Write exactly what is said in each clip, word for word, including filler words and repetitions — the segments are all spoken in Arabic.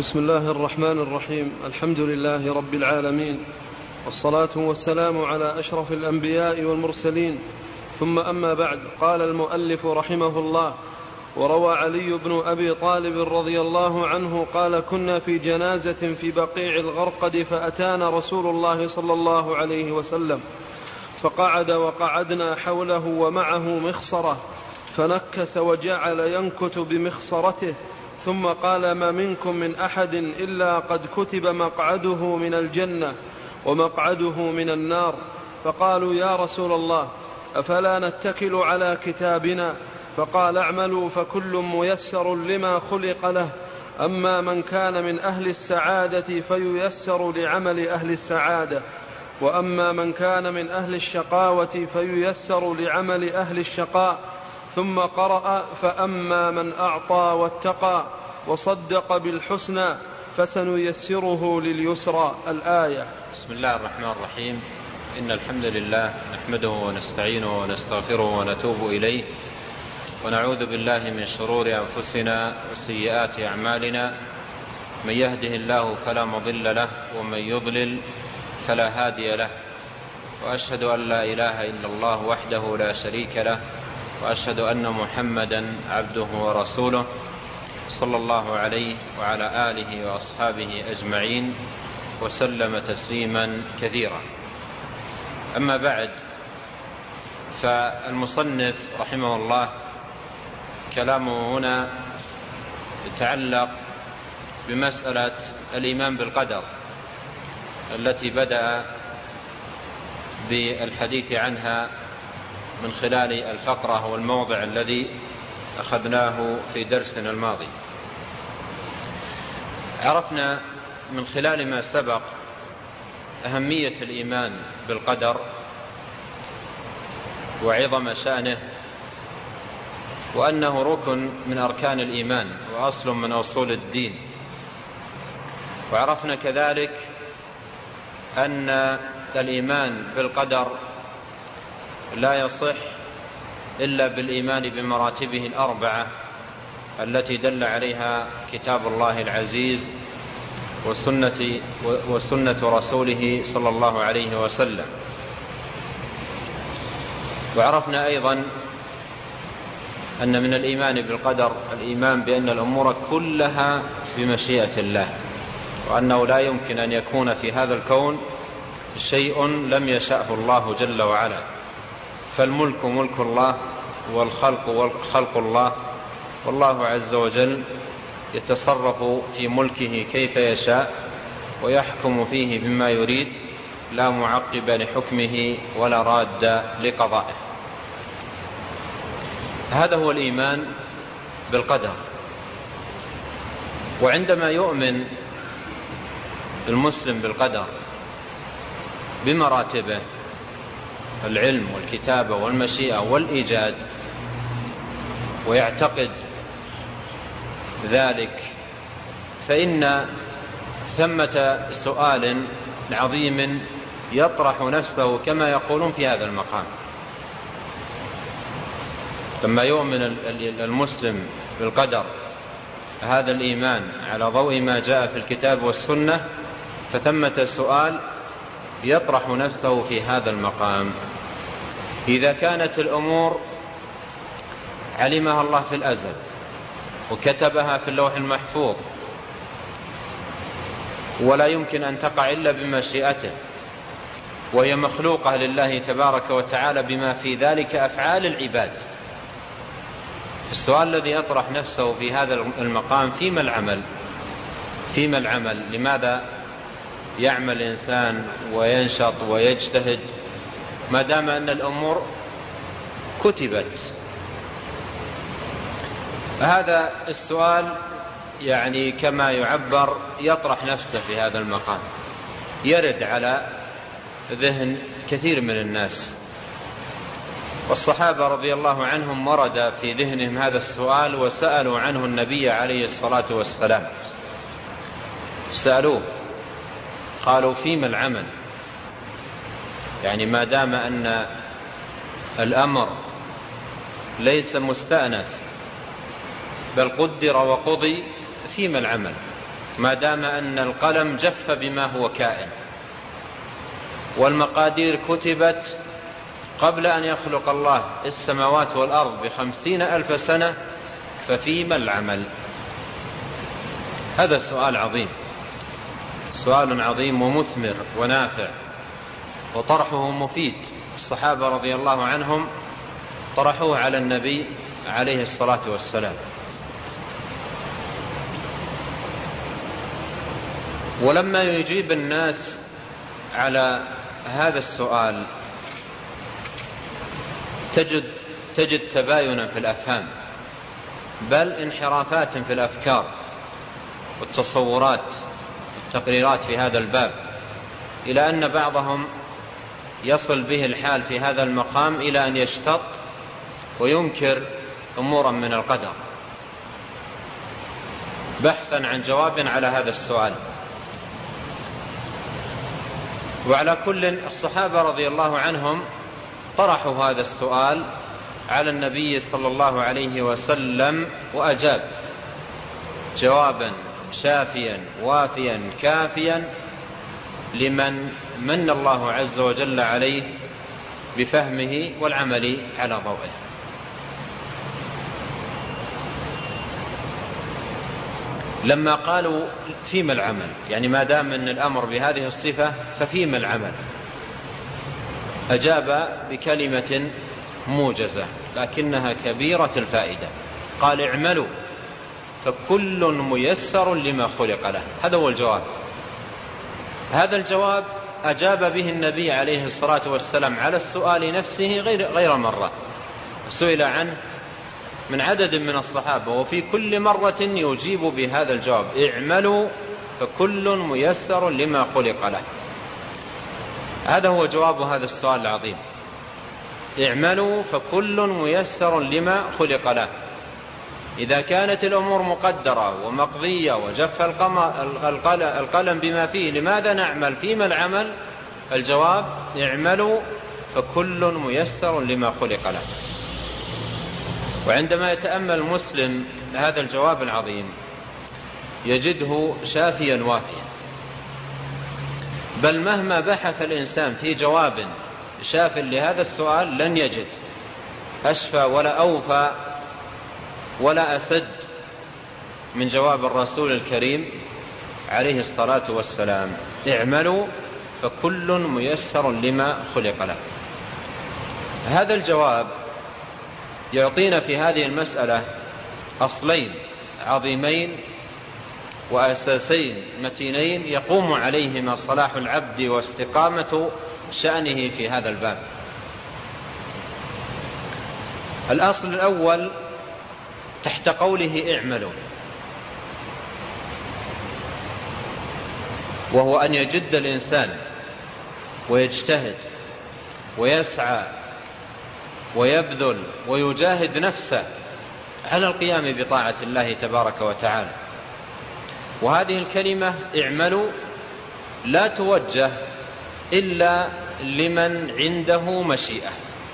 بسم الله الرحمن الرحيم. الحمد لله رب العالمين، والصلاة والسلام على أشرف الأنبياء والمرسلين، ثم أما بعد. قال المؤلف رحمه الله: وروى علي بن أبي طالب رضي الله عنه قال: كنا في جنازة في بقيع الغرقد، فأتانا رسول الله صلى الله عليه وسلم، فقعد وقعدنا حوله ومعه مخصرة، فنكس وجعل ينكت بمخصرته، ثم قال: ما منكم من أحد إلا قد كتب مقعده من الجنة ومقعده من النار. فقالوا: يا رسول الله، أفلا نتكل على كتابنا؟ فقال: اعملوا فكل ميسر لما خلق له، أما من كان من أهل السعادة فييسر لعمل أهل السعادة، وأما من كان من أهل الشقاوة فييسر لعمل أهل الشقاء. ثم قرأ: فأما من أعطى واتقى وصدق بالحسنى فسنيسره لليسرى، الآية. بسم الله الرحمن الرحيم. إن الحمد لله نحمده ونستعينه ونستغفره ونتوب إليه، ونعوذ بالله من شرور أنفسنا وسيئات أعمالنا، من يهده الله فلا مضل له، ومن يضلل فلا هادي له، وأشهد أن لا إله إلا الله وحده لا شريك له، وأشهد أن محمدا عبده ورسوله، صلى الله عليه وعلى آله وأصحابه أجمعين، وسلم تسليما كثيرا. أما بعد، فالمصنف رحمه الله كلامه هنا يتعلق بمسألة الإيمان بالقدر التي بدأ بالحديث عنها من خلال الفقرة والموضع الذي أخذناه في درسنا الماضي. عرفنا من خلال ما سبق أهمية الإيمان بالقدر وعظم شأنه، وأنه ركن من أركان الإيمان وأصل من أصول الدين. وعرفنا كذلك أن الإيمان بالقدر لا يصح إلا بالإيمان بمراتبه الأربعة التي دل عليها كتاب الله العزيز وسنة, وسنة رسوله صلى الله عليه وسلم. وعرفنا أيضا أن من الإيمان بالقدر الإيمان بأن الأمور كلها بمشيئة الله، وأنه لا يمكن أن يكون في هذا الكون شيء لم يشأه الله جل وعلا، فالملك ملك الله، والخلق خلق الله، والله عز وجل يتصرف في ملكه كيف يشاء، ويحكم فيه بما يريد، لا معقب لحكمه ولا راد لقضائه. هذا هو الإيمان بالقدر. وعندما يؤمن المسلم بالقدر بمراتبه، العلم والكتابة والمشيئة والإيجاد، ويعتقد ذلك، فإن ثمة سؤال عظيم يطرح نفسه كما يقولون في هذا المقام. لما يؤمن المسلم بالقدر هذا الإيمان على ضوء ما جاء في الكتاب والسنة، فثمة سؤال يطرح نفسه في هذا المقام: إذا كانت الأمور علمها الله في الأزل وكتبها في اللوح المحفوظ، ولا يمكن أن تقع إلا بمشيئته، وهي مخلوقة لله تبارك وتعالى بما في ذلك أفعال العباد، السؤال الذي يطرح نفسه في هذا المقام: فيما العمل؟ فيما العمل؟ لماذا يعمل الإنسان وينشط ويجتهد ما دام أن الأمور كتبت؟ هذا السؤال يعني كما يعبر يطرح نفسه في هذا المقام، يرد على ذهن كثير من الناس. والصحابة رضي الله عنهم ورد في ذهنهم هذا السؤال، وسألوا عنه النبي عليه الصلاة والسلام. سألوه قالوا: فيما العمل؟ يعني ما دام أن الأمر ليس مستأنف بل قدر وقضي، فيما العمل؟ ما دام أن القلم جف بما هو كائن، والمقادير كتبت قبل أن يخلق الله السماوات والأرض بخمسين ألف سنة، ففيما العمل؟ هذا سؤال عظيم، سؤال عظيم ومثمر ونافع، وطرحه مفيد. الصحابة رضي الله عنهم طرحوه على النبي عليه الصلاة والسلام. ولما يجيب الناس على هذا السؤال تجد, تجد تباينا في الأفهام، بل انحرافات في الأفكار والتصورات والتقريرات في هذا الباب، إلى أن بعضهم يصل به الحال في هذا المقام إلى أن يشتط وينكر أمورا من القدر بحثا عن جواب على هذا السؤال. وعلى كل، الصحابة رضي الله عنهم طرحوا هذا السؤال على النبي صلى الله عليه وسلم، وأجاب جوابا شافيا وافيا كافيا لمن من الله عز وجل عليه بفهمه والعمل على ضوئه. لما قالوا فيما العمل، يعني ما دام أن الأمر بهذه الصفة ففيما العمل، أجاب بكلمة موجزة لكنها كبيرة الفائدة، قال: اعملوا فكل ميسر لما خلق له. هذا هو الجواب. هذا الجواب أجاب به النبي عليه الصلاة والسلام على السؤال نفسه غير, غير مرة، سئل عنه من عدد من الصحابة، وفي كل مرة يجيب بهذا الجواب: اعملوا فكل ميسر لما خلق له. هذا هو جواب هذا السؤال العظيم: اعملوا فكل ميسر لما خلق له. إذا كانت الأمور مقدرة ومقضية وجف القلم بما فيه، لماذا نعمل فيما العمل؟ الجواب: اعملوا فكل ميسر لما خلق له. وعندما يتأمل المسلم هذا الجواب العظيم يجده شافيا وافيا، بل مهما بحث الإنسان في جواب شاف لهذا السؤال لن يجد أشفى ولا أوفى ولا أسد من جواب الرسول الكريم عليه الصلاة والسلام: اعملوا فكل ميسر لما خلق له. هذا الجواب يعطينا في هذه المسألة أصلين عظيمين وأساسين متينين يقوم عليهما صلاح العبد واستقامة شأنه في هذا الباب. الأصل الأول تحت قوله اعملوا، وهو أن يجد الإنسان ويجتهد ويسعى ويبذل ويجاهد نفسه على القيام بطاعة الله تبارك وتعالى. وهذه الكلمة اعملوا لا توجه إلا لمن عنده مشيئة،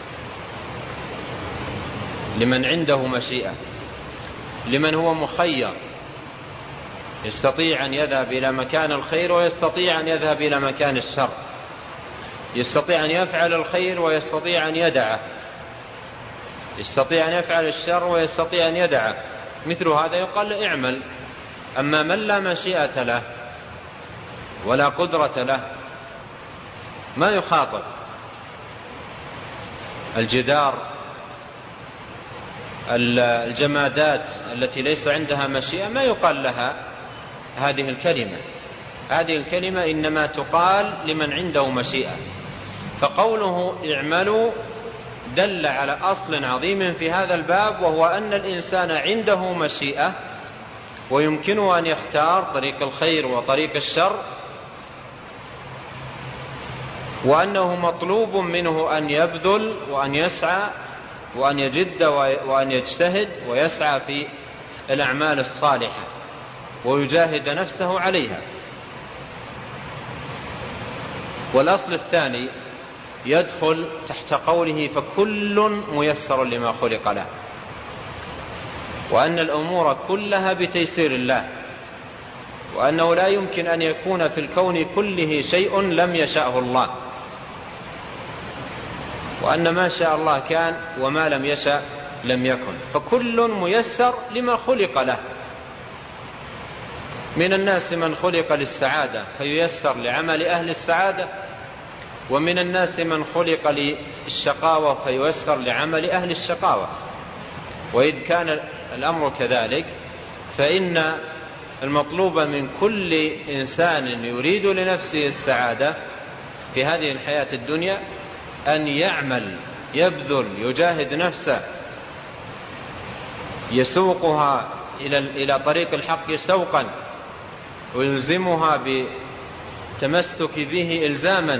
لمن عنده مشيئة، لمن هو مخير، يستطيع أن يذهب إلى مكان الخير ويستطيع أن يذهب إلى مكان الشر، يستطيع أن يفعل الخير ويستطيع أن يدعه، يستطيع أن يفعل الشر ويستطيع أن يدعه. مثل هذا يقال اعمل. أما من لا مشيئة له ولا قدرة له ما يخاطب. الجدار، الجمادات التي ليس عندها مشيئة ما يقال لها هذه الكلمة. هذه الكلمة إنما تقال لمن عنده مشيئة. فقوله اعملوا دل على أصل عظيم في هذا الباب، وهو أن الإنسان عنده مشيئة ويمكنه أن يختار طريق الخير وطريق الشر، وأنه مطلوب منه أن يبذل وأن يسعى وأن يجد وأن يجتهد ويسعى في الأعمال الصالحة ويجاهد نفسه عليها. والأصل الثاني يدخل تحت قوله فكل ميسر لما خلق له، وأن الأمور كلها بتيسير الله، وأنه لا يمكن أن يكون في الكون كله شيء لم يشأه الله، وأن ما شاء الله كان وما لم يشأ لم يكن، فكل ميسر لما خلق له. من الناس من خلق للسعادة فييسر لعمل أهل السعادة، ومن الناس من خلق للشقاوة فييسر لعمل أهل الشقاوة. وإذ كان الأمر كذلك فإن المطلوب من كل إنسان يريد لنفسه السعادة في هذه الحياة الدنيا أن يعمل، يبذل، يجاهد نفسه، يسوقها إلى طريق الحق سوقا، ويلزمها بالتمسك به إلزاما،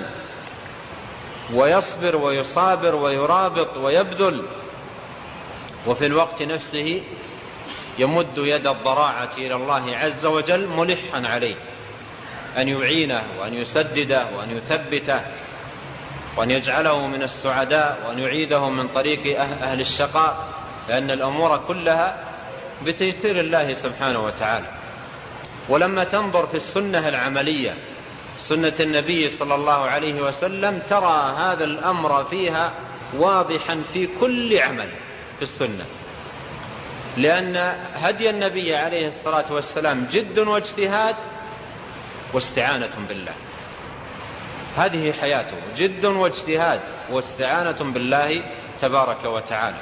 ويصبر ويصابر ويرابط ويبذل، وفي الوقت نفسه يمد يد الضراعة إلى الله عز وجل ملحا عليه أن يعينه وأن يسدده وأن يثبته وأن يجعله من السعداء وأن يعيده من طريق أهل الشقاء، لأن الأمور كلها بتيسير الله سبحانه وتعالى. ولما تنظر في السنة العملية، سنة النبي صلى الله عليه وسلم، ترى هذا الأمر فيها واضحا في كل عمل في السنة، لأن هدي النبي عليه الصلاة والسلام جد واجتهاد واستعانة بالله. هذه حياته، جد واجتهاد واستعانة بالله تبارك وتعالى،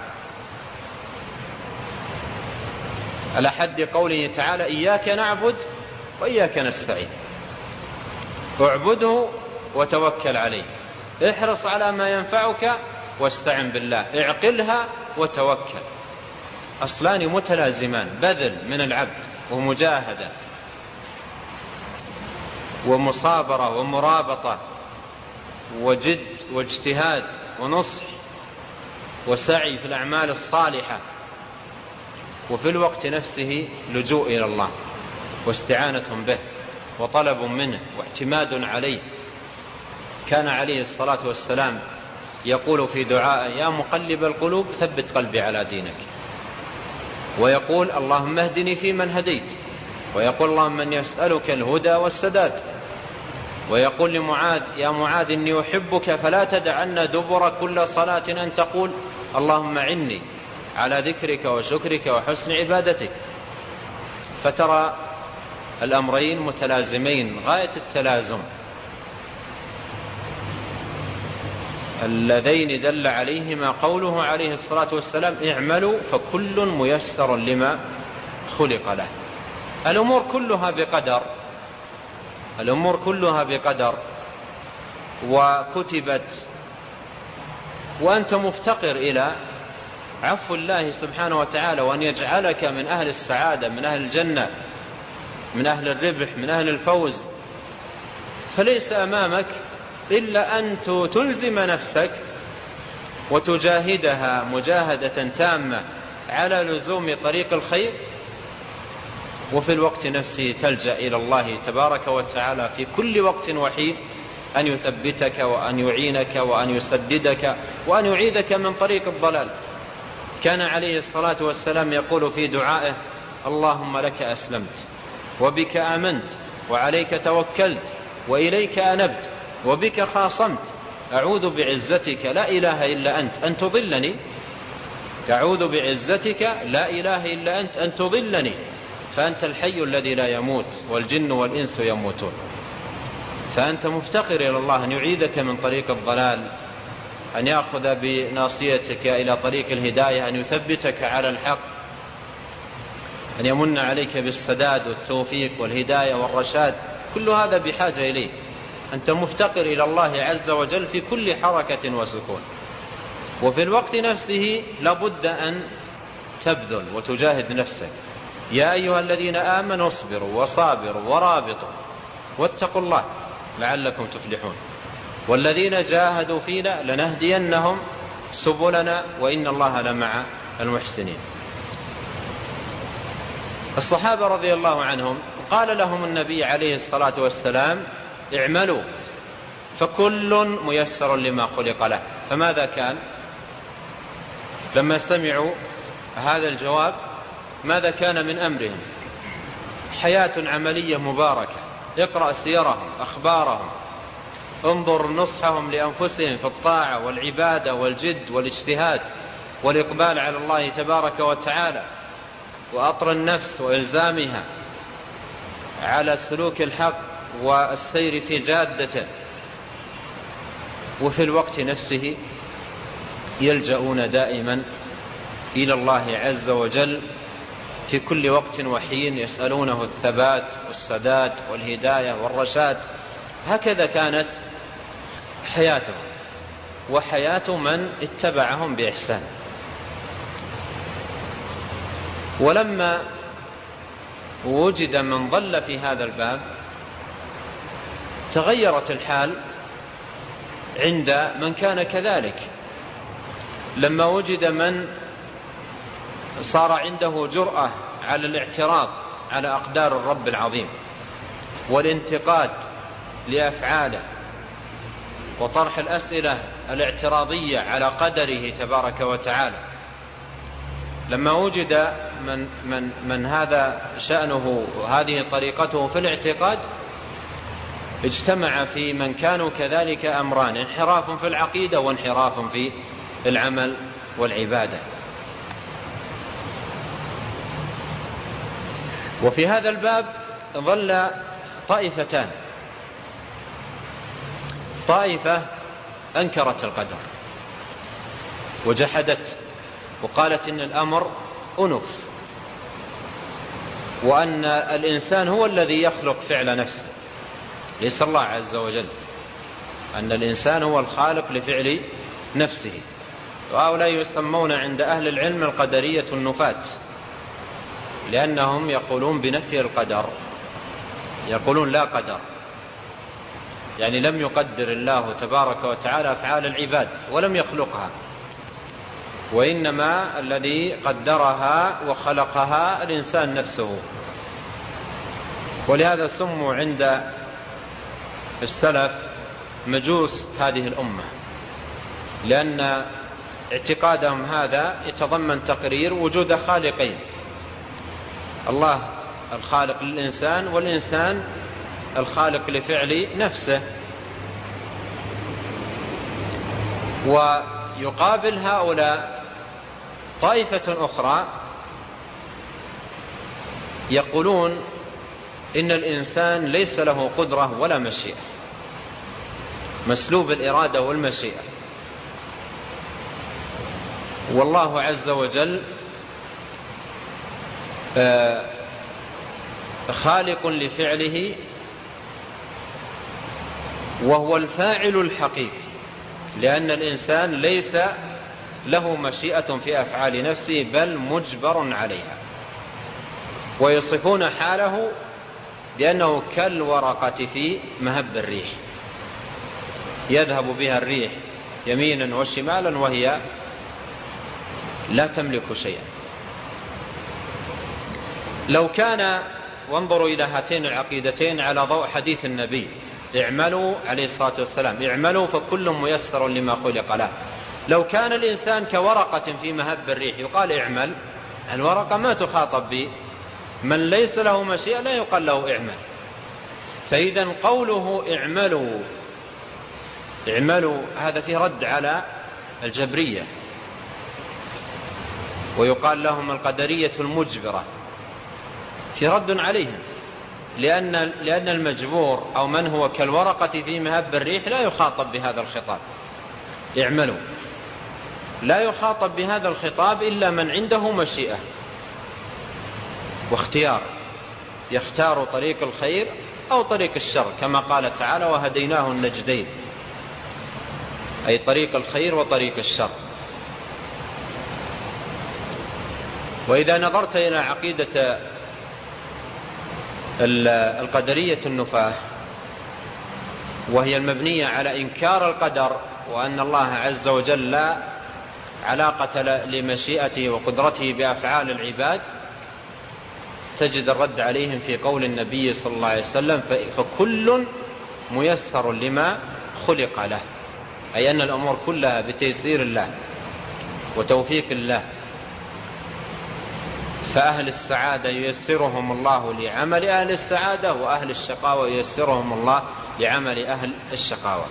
على حد قوله تعالى: إياك نعبد وإياك نستعين. اعبده وتوكل عليه، احرص على ما ينفعك واستعن بالله، اعقلها وتوكل. أصلان متلازمان، بذل من العبد ومجاهدة ومصابرة ومرابطة وجد واجتهاد ونصح وسعي في الأعمال الصالحة، وفي الوقت نفسه لجوء إلى الله واستعانة به وطلب منه واعتماد عليه. كان عليه الصلاة والسلام يقول في دعائه: يا مقلب القلوب ثبت قلبي على دينك، ويقول: اللهم اهدني فيمن هديت، ويقول: اللهم من يسألك الهدى والسداد، ويقول لمعاذ: يا معاذ إني أحبك فلا تدعن دبر كل صلاة أن تقول اللهم عني على ذكرك وشكرك وحسن عبادتك. فترى الأمرين متلازمين غاية التلازم، اللذين دل عليهما قوله عليه الصلاة والسلام: اعملوا فكل ميسر لما خلق له. الأمور كلها بقدر، الأمور كلها بقدر وكتبت، وأنت مفتقر إلى عفو الله سبحانه وتعالى، وأن يجعلك من أهل السعادة، من أهل الجنة، من أهل الربح، من أهل الفوز. فليس أمامك إلا أن تلزم نفسك وتجاهدها مجاهدة تامة على لزوم طريق الخير، وفي الوقت نفسه تلجأ إلى الله تبارك وتعالى في كل وقت وحيد أن يثبتك وأن يعينك وأن يسددك وأن يعيدك من طريق الضلال. كان عليه الصلاة والسلام يقول في دعائه: اللهم لك أسلمت وبك آمنت وعليك توكلت وإليك أنبت وبك خاصمت، أعوذ بعزتك لا إله إلا أنت أن تضلني، أعوذ بعزتك لا إله إلا أنت أن تضلني، فأنت الحي الذي لا يموت والجن والإنس يموتون. فأنت مفتقر إلى الله أن يعيدك من طريق الضلال، أن يأخذ بناصيتك إلى طريق الهداية، أن يثبتك على الحق، أن يمن عليك بالسداد والتوفيق والهداية والرشاد. كل هذا بحاجة إليه. أنت مفتقر إلى الله عز وجل في كل حركة وسكون، وفي الوقت نفسه لابد أن تبذل وتجاهد نفسك. يا أيها الذين آمنوا اصبروا وصابروا ورابطوا واتقوا الله لعلكم تفلحون، والذين جاهدوا فينا لنهدينهم سبلنا وإن الله لمع المحسنين. الصحابة رضي الله عنهم قال لهم النبي عليه الصلاة والسلام: اعملوا فكل ميسر لما خلق له. فماذا كان لما سمعوا هذا الجواب؟ ماذا كان من أمرهم؟ حياة عملية مباركة. اقرأ سيرهم، أخبارهم، انظر نصحهم لأنفسهم في الطاعة والعبادة والجد والاجتهاد والإقبال على الله تبارك وتعالى، وأطر النفس وإلزامها على سلوك الحق والسير في جادته. وفي الوقت نفسه يلجؤون دائما إلى الله عز وجل في كل وقت وحين، يسألونه الثبات والسداد والهداية والرشاد. هكذا كانت حياتهم وحياة من اتبعهم بإحسان. ولما وجد من ضل في هذا الباب تغيرت الحال عند من كان كذلك. لما وجد من صار عنده جرأة على الاعتراض على أقدار الرب العظيم والانتقاد لأفعاله وطرح الأسئلة الاعتراضية على قدره تبارك وتعالى، لما وجد من, من, من هذا شأنه وهذه طريقته في الاعتقاد، اجتمع في من كانوا كذلك أمران: انحراف في العقيدة وانحراف في العمل والعبادة. وفي هذا الباب ظل طائفتان: طائفة أنكرت القدر وجحدت وقالت إن الأمر أنف، وأن الإنسان هو الذي يخلق فعل نفسه ليس الله عز وجل، أن الإنسان هو الخالق لفعل نفسه. وهؤلاء يسمون عند أهل العلم القدرية النفاة، لأنهم يقولون بنفي القدر، يقولون لا قدر، يعني لم يقدر الله تبارك وتعالى أفعال العباد ولم يخلقها، وإنما الذي قدرها وخلقها الإنسان نفسه. ولهذا سموا عند السلف مجوس هذه الأمة، لأن اعتقادهم هذا يتضمن تقرير وجود خالقين: الله الخالق للإنسان، والإنسان الخالق لفعل نفسه. ويقابل هؤلاء طائفة أخرى يقولون إن الإنسان ليس له قدرة ولا مشيئة، مسلوب الإرادة والمشيئة، والله عز وجل خالق لفعله وهو الفاعل الحقيقي، لأن الإنسان ليس له مشيئة في أفعال نفسه بل مجبر عليها. ويصفون حاله بأنه كالورقة في مهب الريح، يذهب بها الريح يمينا وشمالا وهي لا تملك شيئا. لو كان، وانظروا إلى هاتين العقيدتين على ضوء حديث النبي: اعملوا عليه الصلاة والسلام، اعملوا فكل ميسر لما خلق له. لو كان الإنسان كورقة في مهب الريح يقال اعمل، الورقة ما تخاطب به، من ليس له مشيئة لا يقال له اعمل. فإذا قوله اعملوا اعملوا هذا فيه رد على الجبرية، ويقال لهم القدرية المجبرة، في رد عليهم، لأن, لأن المجبور أو من هو كالورقة في مهب الريح لا يخاطب بهذا الخطاب. اعملوا لا يخاطب بهذا الخطاب إلا من عنده مشيئة واختيار، يختار طريق الخير أو طريق الشر، كما قال تعالى: وهديناه النجدين، أي طريق الخير وطريق الشر. وإذا نظرت إلى عقيدة القدرية النفاة، وهي المبنية على إنكار القدر، وأن الله عز وجل لا علاقة لمشيئته وقدرته بأفعال العباد، تجد الرد عليهم في قول النبي صلى الله عليه وسلم: فكل ميسر لما خلق له، أي أن الأمور كلها بتيسير الله وتوفيق الله. فأهل السعادة ييسرهم الله لعمل أهل السعادة، وأهل الشقاوة ييسرهم الله لعمل أهل الشقاوة.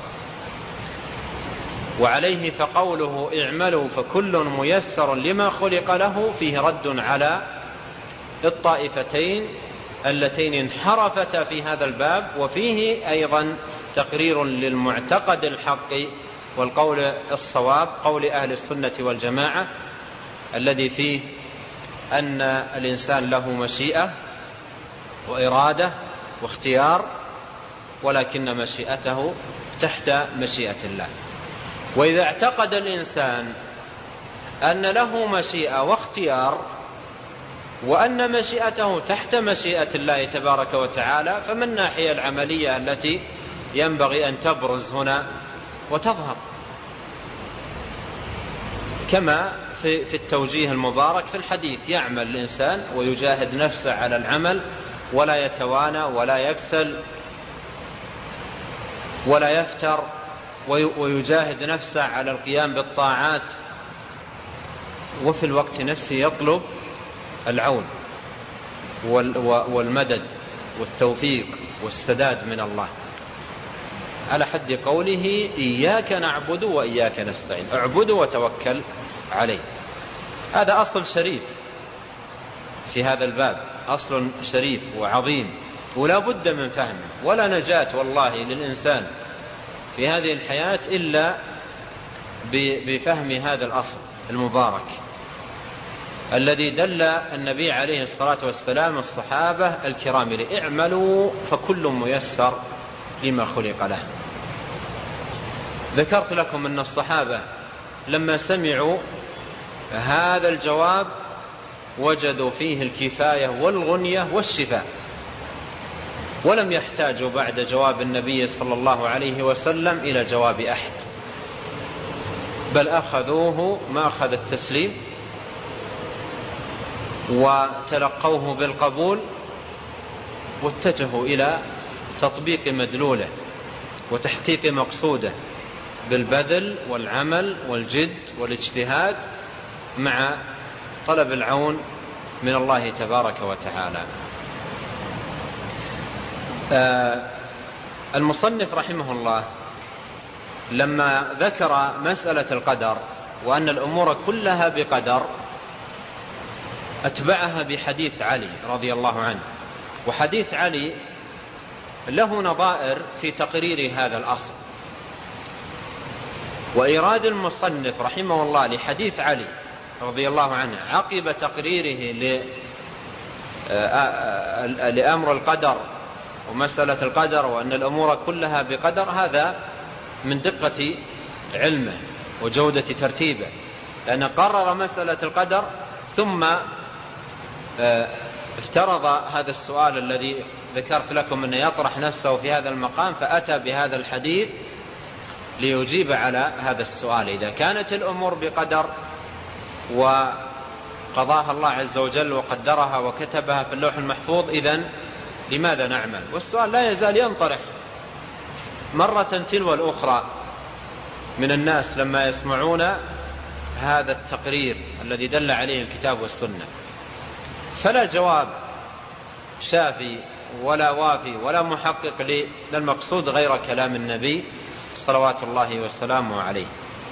وعليه فقوله اعملوا فكل ميسر لما خلق له فيه رد على الطائفتين اللتين انحرفتا في هذا الباب، وفيه أيضا تقرير للمعتقد الحق والقول الصواب، قول أهل السنة والجماعة الذي فيه أن الإنسان له مشيئة وإرادة واختيار، ولكن مشيئته تحت مشيئة الله. وإذا اعتقد الإنسان أن له مشيئة واختيار وأن مشيئته تحت مشيئة الله تبارك وتعالى، فما الناحية العملية التي ينبغي أن تبرز هنا وتظهر؟ كما في, في التوجيه المبارك في الحديث: يعمل الإنسان ويجاهد نفسه على العمل ولا يتوانى ولا يكسل ولا يفتر، ويجاهد نفسه على القيام بالطاعات، وفي الوقت نفسه يطلب العون والمدد والتوفيق والسداد من الله، على حد قوله: إياك نعبد وإياك نستعين، اعبد وتوكل عليه. هذا أصل شريف في هذا الباب، أصل شريف وعظيم ولا بد من فهمه، ولا نجاة والله للإنسان في هذه الحياة إلا بفهم هذا الأصل المبارك الذي دل النبي عليه الصلاة والسلام الصحابة الكرام له: اعملوا فكل ميسر لما خلق له. ذكرت لكم أن الصحابة لما سمعوا هذا الجواب وجدوا فيه الكفاية والغنية والشفاء، ولم يحتاجوا بعد جواب النبي صلى الله عليه وسلم إلى جواب أحد، بل أخذوه ما أخذ التسليم وتلقوه بالقبول، واتجهوا إلى تطبيق مدلوله وتحقيق مقصوده بالبذل والعمل والجد والاجتهاد مع طلب العون من الله تبارك وتعالى. آه المصنف رحمه الله لما ذكر مسألة القدر وأن الأمور كلها بقدر أتبعها بحديث علي رضي الله عنه، وحديث علي له نظائر في تقرير هذا الأصل. وإيراد المصنف رحمه الله لحديث علي رضي الله عنه عقب تقريره لأمر القدر ومسألة القدر وأن الأمور كلها بقدر، هذا من دقة علمه وجودة ترتيبه، لأن قرر مسألة القدر ثم افترض هذا السؤال الذي ذكرت لكم أنه يطرح نفسه في هذا المقام، فأتى بهذا الحديث ليجيب على هذا السؤال. إذا كانت الأمور بقدر وقضاها الله عز وجل وقدرها وكتبها في اللوح المحفوظ، إذن لماذا نعمل؟ والسؤال لا يزال ينطرح مرة تلو الأخرى من الناس لما يسمعون هذا التقرير الذي دل عليه الكتاب والسنة، فلا جواب شافي ولا وافي ولا محقق للمقصود غير كلام النبي صلوات الله وسلامه عليه.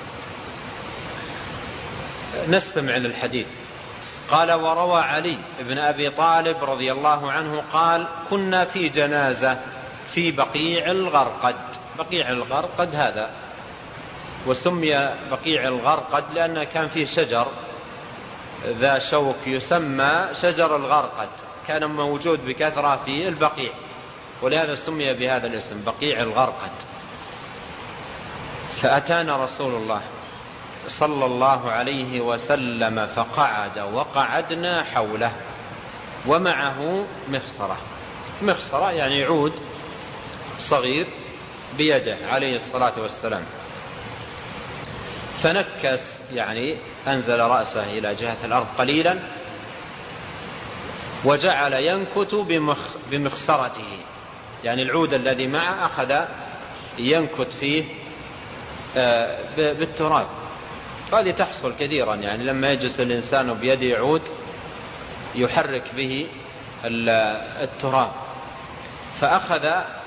نستمع للحديث. قال: وروى علي بن أبي طالب رضي الله عنه قال: كنا في جنازة في بقيع الغرقد. بقيع الغرقد هذا وسمي بقيع الغرقد لأن كان فيه شجر ذا شوك يسمى شجر الغرقد، كان موجود بكثرة في البقيع، ولهذا سمي بهذا الاسم بقيع الغرقد. فأتانا رسول الله صلى الله عليه وسلم فقعد وقعدنا حوله ومعه مخصرة. مخصرة يعني عود صغير بيده عليه الصلاة والسلام. فنكس يعني أنزل رأسه إلى جهة الأرض قليلا وجعل ينكت بمخ بمخصرته، يعني العود الذي معه أخذ ينكت فيه بالتراب. هذه تحصل كثيرا، يعني لما يجلس الإنسان بيده عود يحرك به التراب، فأخذ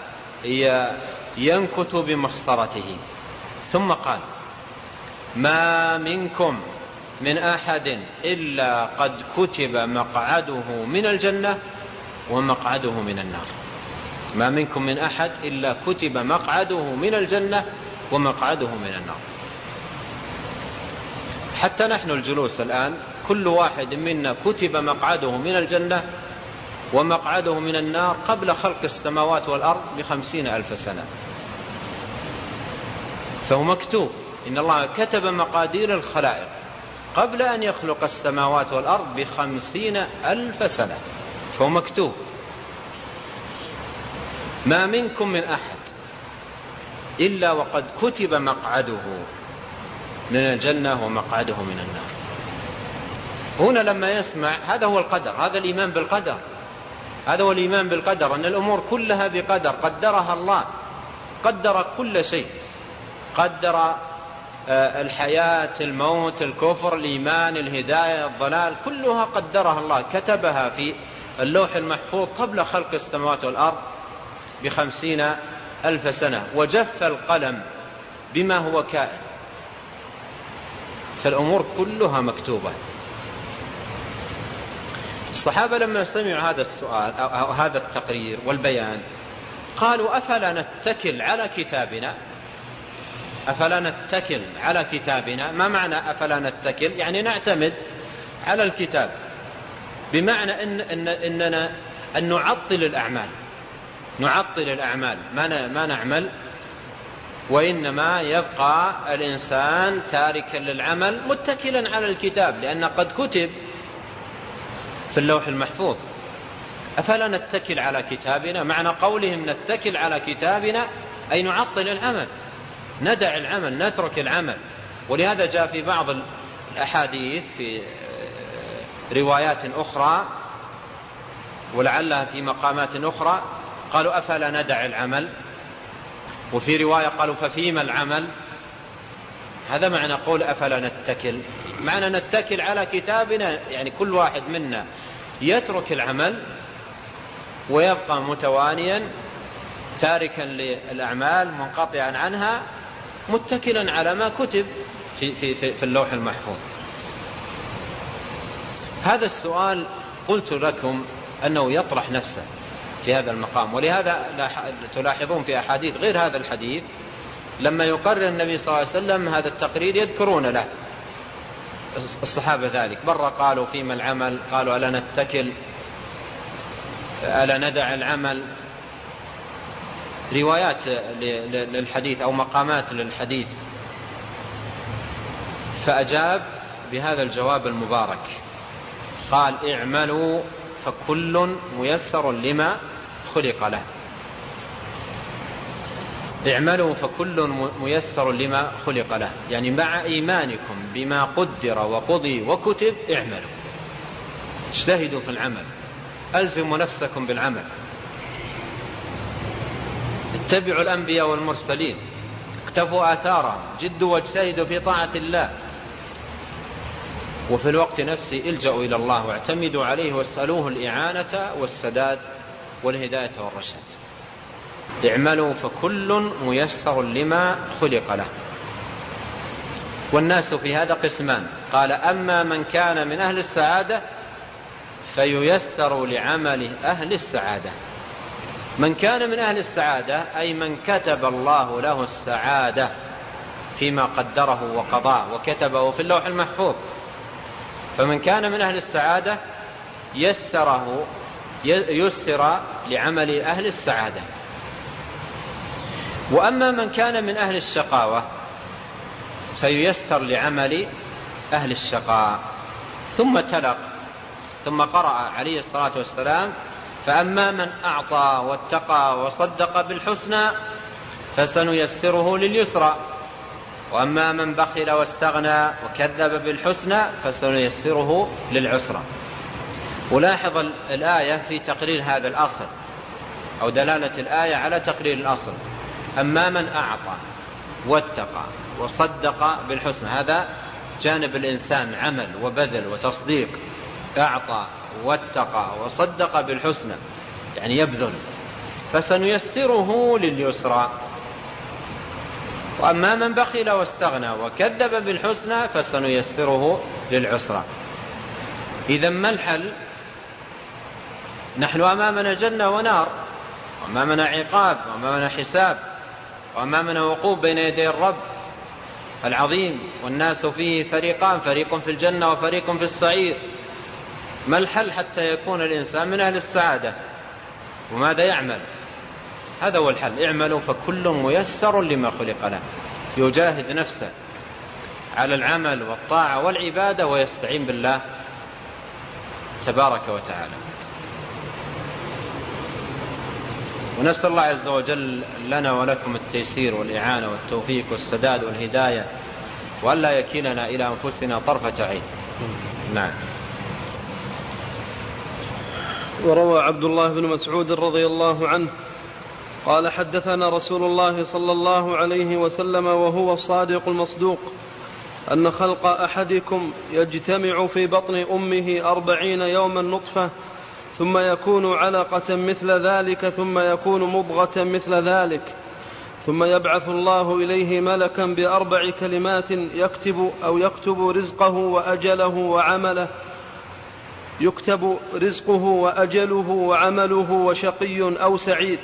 ينكت بمخصرته، ثم قال: ما منكم من أحد إلا قد كتب مقعده من الجنة ومقعده من النار. ما منكم من أحد إلا كتب مقعده من الجنة ومقعده من النار. حتى نحن الجلوس الآن كل واحد منا كتب مقعده من الجنة ومقعده من النار قبل خلق السماوات والأرض بخمسين ألف سنة، فهو مكتوب. إن الله كتب مقادير الخلائق قبل أن يخلق السماوات والأرض بخمسين ألف سنة، فهو مكتوب. ما منكم من أحد إلا وقد كتب مقعده من الجنة ومقعده من النار. هنا لما يسمع، هذا هو القدر، هذا الإيمان بالقدر، هذا هو الإيمان بالقدر، أن الأمور كلها بقدر قدرها الله، قدر كل شيء، قدر الحياة، الموت، الكفر، الإيمان، الهداية، الضلال، كلها قدرها الله، كتبها في اللوح المحفوظ قبل خلق السماوات والأرض بخمسين ألف سنة، وجف القلم بما هو كائن، فالأمور كلها مكتوبة. الصحابة لما سمعوا هذا السؤال أو هذا التقرير والبيان قالوا: أفلا نتكل على كتابنا؟ أفلا نتكل على كتابنا؟ ما معنى أفلا نتكل؟ يعني نعتمد على الكتاب، بمعنى إن إن إننا أن نعطل الأعمال، نعطل الأعمال، ما ما نعمل، وإنما يبقى الإنسان تاركا للعمل متكلا على الكتاب، لأن قد كتب في اللوح المحفوظ. أفلا نتكل على كتابنا؟ معنى قولهم نتكل على كتابنا أي نعطل العمل، ندع العمل، نترك العمل. ولهذا جاء في بعض الأحاديث في روايات أخرى ولعلها في مقامات أخرى قالوا: أفلا ندع العمل؟ وفي رواية قالوا: ففيما العمل؟ هذا معنى قول أفلا نتكل، معنى نتكل على كتابنا، يعني كل واحد منا يترك العمل ويبقى متوانيا تاركا للأعمال منقطعا عنها متكلا على ما كتب في, في, في, في اللوح المحفوظ. هذا السؤال قلت لكم أنه يطرح نفسه في هذا المقام، ولهذا تلاحظون في أحاديث غير هذا الحديث لما يقرر النبي صلى الله عليه وسلم هذا التقرير يذكرون له الصحابة ذلك، مرة قالوا فيما العمل، قالوا ألا نتكل، ألا ندع العمل، روايات للحديث أو مقامات للحديث. فأجاب بهذا الجواب المبارك، قال: اعملوا فكل ميسر لما خلق له. اعملوا فكل ميسر لما خلق له، يعني مع إيمانكم بما قدر وقضي وكتب اعملوا، اجتهدوا في العمل، ألزموا نفسكم بالعمل، اتبعوا الأنبياء والمرسلين، اقتفوا آثارهم، جدوا واجتهدوا في طاعة الله، وفي الوقت نفسه الجأوا إلى الله واعتمدوا عليه واسألوه الإعانة والسداد والهداية والرشاد. اعملوا فكل ميسر لما خلق له. والناس في هذا قسمان، قال: أما من كان من أهل السعادة فييسر لعمل أهل السعادة. من كان من أهل السعادة أي من كتب الله له السعادة فيما قدره وقضاه وكتبه في اللوح المحفوظ، فمن كان من أهل السعادة يسره يسر لعمل أهل السعادة. وأما من كان من أهل الشقاوة فييسر لعمل أهل الشقاء. ثم تلق ثم قرأ عليه الصلاة والسلام: فأما من أعطى واتقى وصدق بالحسنى فسنيسره لليسرى، وأما من بخل واستغنى وكذب بالحسنى فسنيسره للعسرى. ولاحظ الآية في تقرير هذا الأصل، أو دلالة الآية على تقرير الأصل: أما من أعطى واتقى وصدق بالحسنى، هذا جانب الإنسان عمل وبذل وتصديق، أعطى واتقى وصدق بالحسنى يعني يبذل، فسنيسره لليسرى. وأما من بخل واستغنى وكذب بالحسنى فسنيسره للعسرى. إذا ما الحل؟ نحن أمامنا جنة ونار، وأمامنا عقاب، وأمامنا حساب، وأمامنا وقوف بين يدي الرب العظيم، والناس فيه فريقان، فريق في الجنة وفريق في السعير. ما الحل حتى يكون الإنسان من أهل السعادة؟ وماذا يعمل؟ هذا هو الحل. اعملوا فكل ميسر لما خلق له. يجاهد نفسه على العمل والطاعة والعبادة ويستعين بالله تبارك وتعالى. ونسأل الله عز وجل لنا ولكم التيسير والإعانة والتوفيق والسداد والهداية، وألا يكلنا إلى أنفسنا طرفة عين. نعم. وروى عبد الله بن مسعود رضي الله عنه قال حدثنا رسول الله صلى الله عليه وسلم وهو الصادق المصدوق أن خلق أحدكم يجتمع في بطن أمه أربعين يوما نطفة ثم يكون علقة مثل ذلك ثم يكون مضغة مثل ذلك ثم يبعث الله إليه ملكا بأربع كلمات يكتب أو يكتب رزقه وأجله وعمله يكتب رزقه وأجله وعمله وشقي أو سعيد.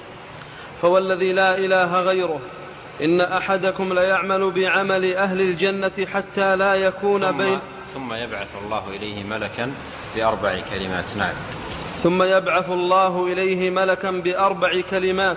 فوالذي لا إله غيره إن أحدكم ليعمل بعمل أهل الجنة حتى لا يكون ثم بين ثم يبعث الله إليه ملكا بأربع كلمات. نعم. ثم يبعث الله إليه ملكا بأربع كلمات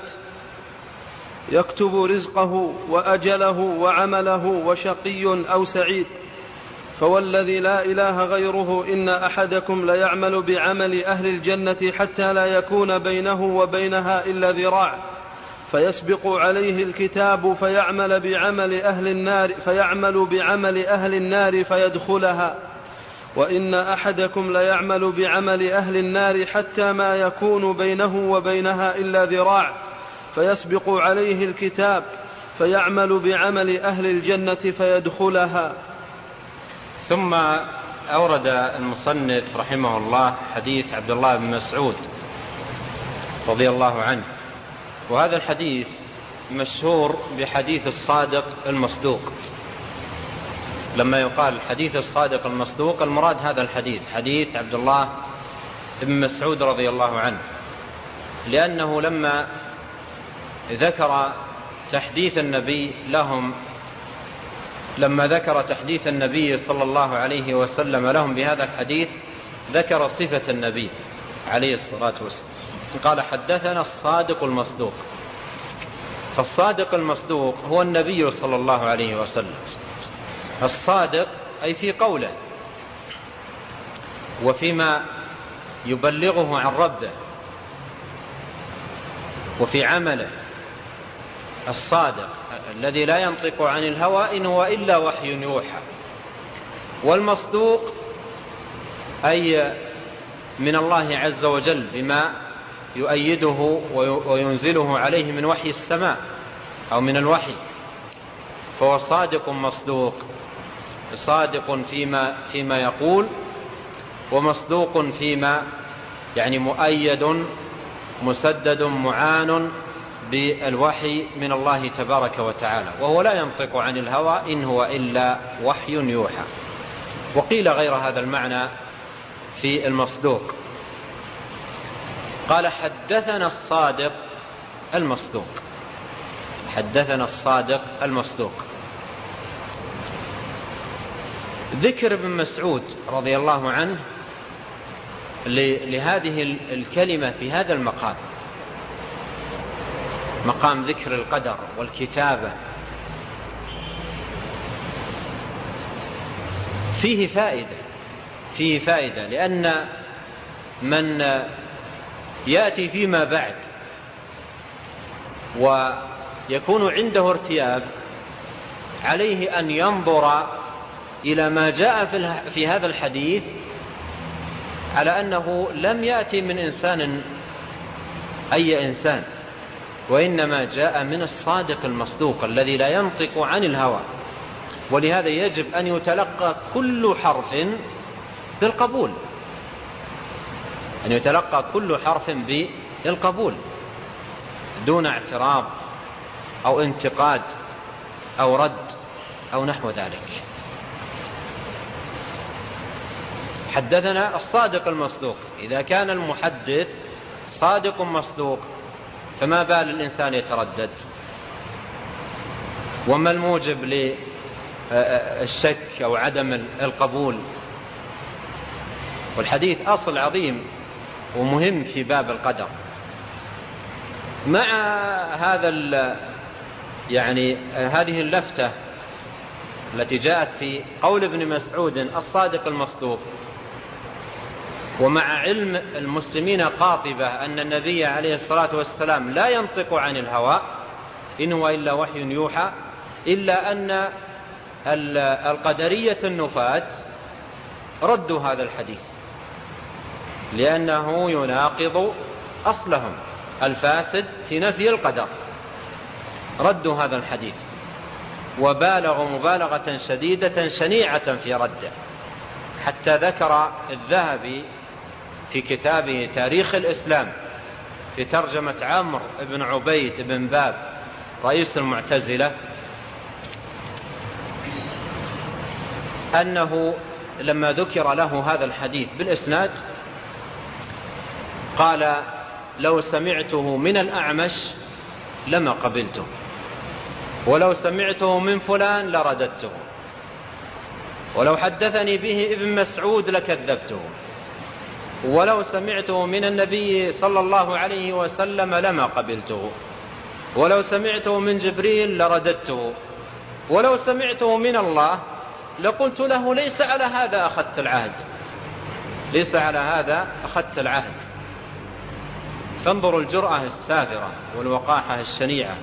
يكتب رزقه وأجله وعمله وشقي أو سعيد. فوالذي لا إله غيره إن أحدكم ليعمل بعمل أهل الجنة حتى لا يكون بينه وبينها إلا ذراع فيسبق عليه الكتاب فيعمل بعمل أهل النار فيعمل بعمل أهل النار فيدخلها. وإن أحدكم ليعمل بعمل أهل النار حتى ما يكون بينه وبينها إلا ذراع فيسبق عليه الكتاب فيعمل بعمل أهل الجنة فيدخلها. ثم أورد المصنف رحمه الله حديث عبد الله بن مسعود رضي الله عنه، وهذا الحديث مشهور بحديث الصادق المصدوق. لما يقال الحديث الصادق المصدوق المراد هذا الحديث، حديث عبد الله بن مسعود رضي الله عنه، لأنه لما ذكر تحديث النبي لهم لما ذكر تحديث النبي صلى الله عليه وسلم لهم بهذا الحديث ذكر صفة النبي عليه الصلاة والسلام، قال حدثنا الصادق المصدوق. فالصادق المصدوق هو النبي صلى الله عليه وسلم. الصادق أي في قوله وفيما يبلغه عن ربه وفي عمله. الصادق الذي لا ينطق عن الهوى إن هو إلا وحي يوحى. والمصدوق أي من الله عز وجل بما يؤيده وينزله عليه من وحي السماء أو من الوحي، فهو صادق مصدوق، صادق فيما, فيما يقول، ومصدوق فيما يعني مؤيد مسدد معان بالوحي من الله تبارك وتعالى، وهو لا ينطق عن الهوى إن هو إلا وحي يوحى. وقيل غير هذا المعنى في المصدوق. قال حدثنا الصادق المصدوق، حدثنا الصادق المصدوق. ذكر ابن مسعود رضي الله عنه لهذه الكلمة في هذا المقام، مقام ذكر القدر والكتابة، فيه فائدة فيه فائدة لأن من يأتي فيما بعد ويكون عنده ارتياب عليه أن ينظر إلى ما جاء في هذا الحديث على أنه لم يأتي من إنسان أي إنسان، وإنما جاء من الصادق المصدوق الذي لا ينطق عن الهوى. ولهذا يجب أن يتلقى كل حرف بالقبول، أن يتلقى كل حرف بالقبول دون اعتراض أو انتقاد أو رد أو نحو ذلك. حدثنا الصادق المصدوق. إذا كان المحدث صادق مصدوق فما بال الإنسان يتردد؟ وما الموجب للشك أو عدم القبول؟ والحديث أصل عظيم ومهم في باب القدر. مع هذا يعني هذه اللفتة التي جاءت في قول ابن مسعود الصادق المصدوق، ومع علم المسلمين قاطبة أن النبي عليه الصلاة والسلام لا ينطق عن الهوى إن هو إلا وحي يوحى، إلا أن القدرية النفاة ردوا هذا الحديث لأنه يناقض أصلهم الفاسد في نفي القدر. ردوا هذا الحديث وبالغوا مبالغة شديدة شنيعة في رده، حتى ذكر الذهبي في كتابه تاريخ الإسلام في ترجمة عمرو بن عبيد بن باب رئيس المعتزلة أنه لما ذكر له هذا الحديث بالإسناد قال: لو سمعته من الأعمش لما قبلته، ولو سمعته من فلان لرددته، ولو حدثني به ابن مسعود لكذبته، ولو سمعته من النبي صلى الله عليه وسلم لما قبلته، ولو سمعته من جبريل لرددته، ولو سمعته من الله لقلت له ليس على هذا أخذت العهد، ليس على هذا أخذت العهد. فانظروا الجرأة السافرة والوقاحة الشنيعة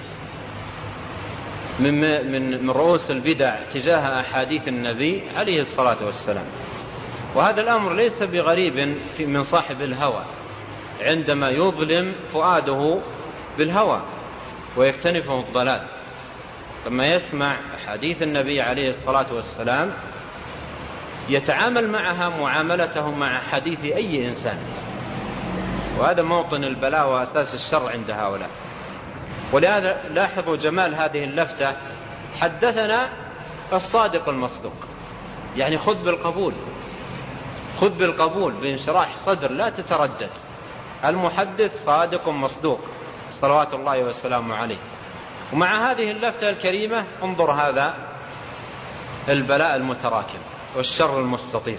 من من من رؤوس البدع تجاه أحاديث النبي عليه الصلاة والسلام. وهذا الأمر ليس بغريب من صاحب الهوى عندما يظلم فؤاده بالهوى ويكتنفه الضلال، لما يسمع حديث النبي عليه الصلاة والسلام يتعامل معها معاملته مع حديث أي إنسان. وهذا موطن البلاء وأساس الشر عند هؤلاء. ولهذا لاحظوا جمال هذه اللفتة: حدثنا الصادق المصدوق، يعني خذ بالقبول، خذ بالقبول بانشراح صدر، لا تتردد. المحدث صادق مصدوق صلوات الله وسلامه عليه. ومع هذه اللفتة الكريمة انظر هذا البلاء المتراكم والشر المستطير.